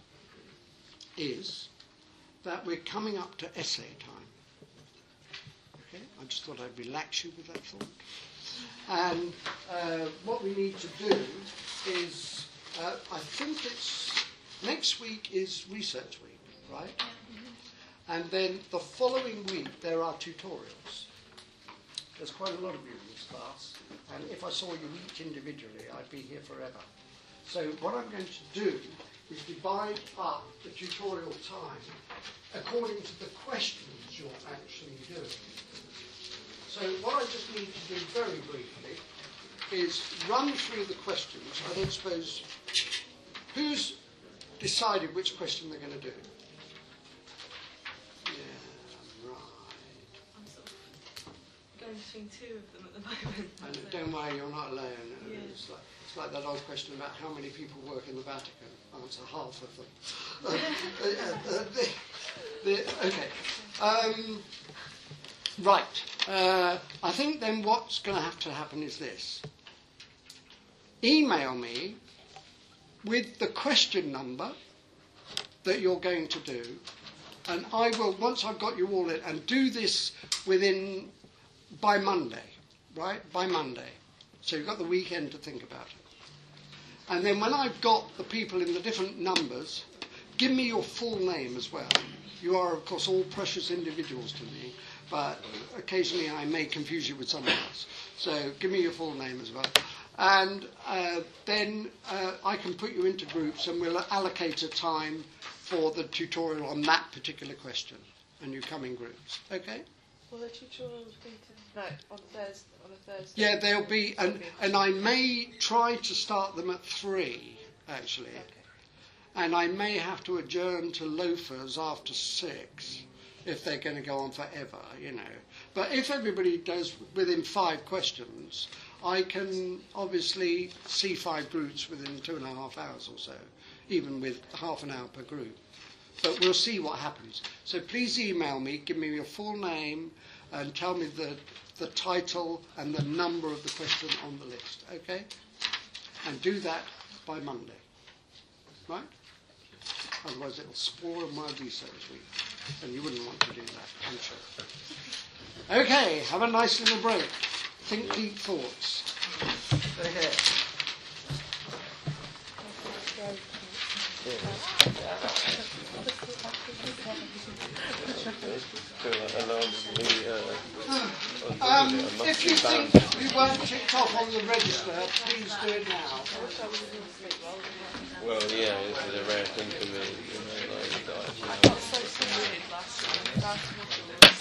is that we're coming up to essay time. Okay? I just thought I'd relax you with that thought. And what we need to do is, I think it's, next week is research week, right? And then the following week there are tutorials. There's quite a lot of you in this class, and if I saw you each individually, I'd be here forever. So what I'm going to do is divide up the tutorial time according to the questions you're actually doing. So what I just need to do very briefly is run through the questions. I don't suppose, who's decided which question they're going to do? Yeah, right. I'm sort of going between two of them at the moment. And don't worry, you're not alone. Yeah. It's like that old question about how many people work in the Vatican. Answer, half of them. Okay. Right. I think then what's going to have to happen is this. Email me with the question number that you're going to do, and I will, once I've got you all in, and do this by Monday, right? By Monday. So you've got the weekend to think about it. And then when I've got the people in the different numbers, give me your full name as well. You are, of course, all precious individuals to me, but occasionally I may confuse you with someone else. So give me your full name as well. And then I can put you into groups and we'll allocate a time for the tutorial on that particular question. And you come in groups. Okay? Will the tutorials be on a Thursday? Yeah, they'll be, and I may try to start them at 3, actually. Okay. And I may have to adjourn to loafers after 6 if they're going to go on forever, you know. But if everybody does within 5 questions, I can obviously see 5 groups within 2.5 hours or so, even with half an hour per group. But we'll see what happens. So please email me, give me your full name, and tell me the title and the number of the question on the list, okay? And do that by Monday, right? Otherwise it'll spoil my research week, and you wouldn't want to do that, I'm sure. Okay, have a nice little break. Think deep thoughts. Okay. If you think you weren't ticked off on the register, please do it now. Well, yeah, this is a rare thing for me. You know, like, I got so weird last time.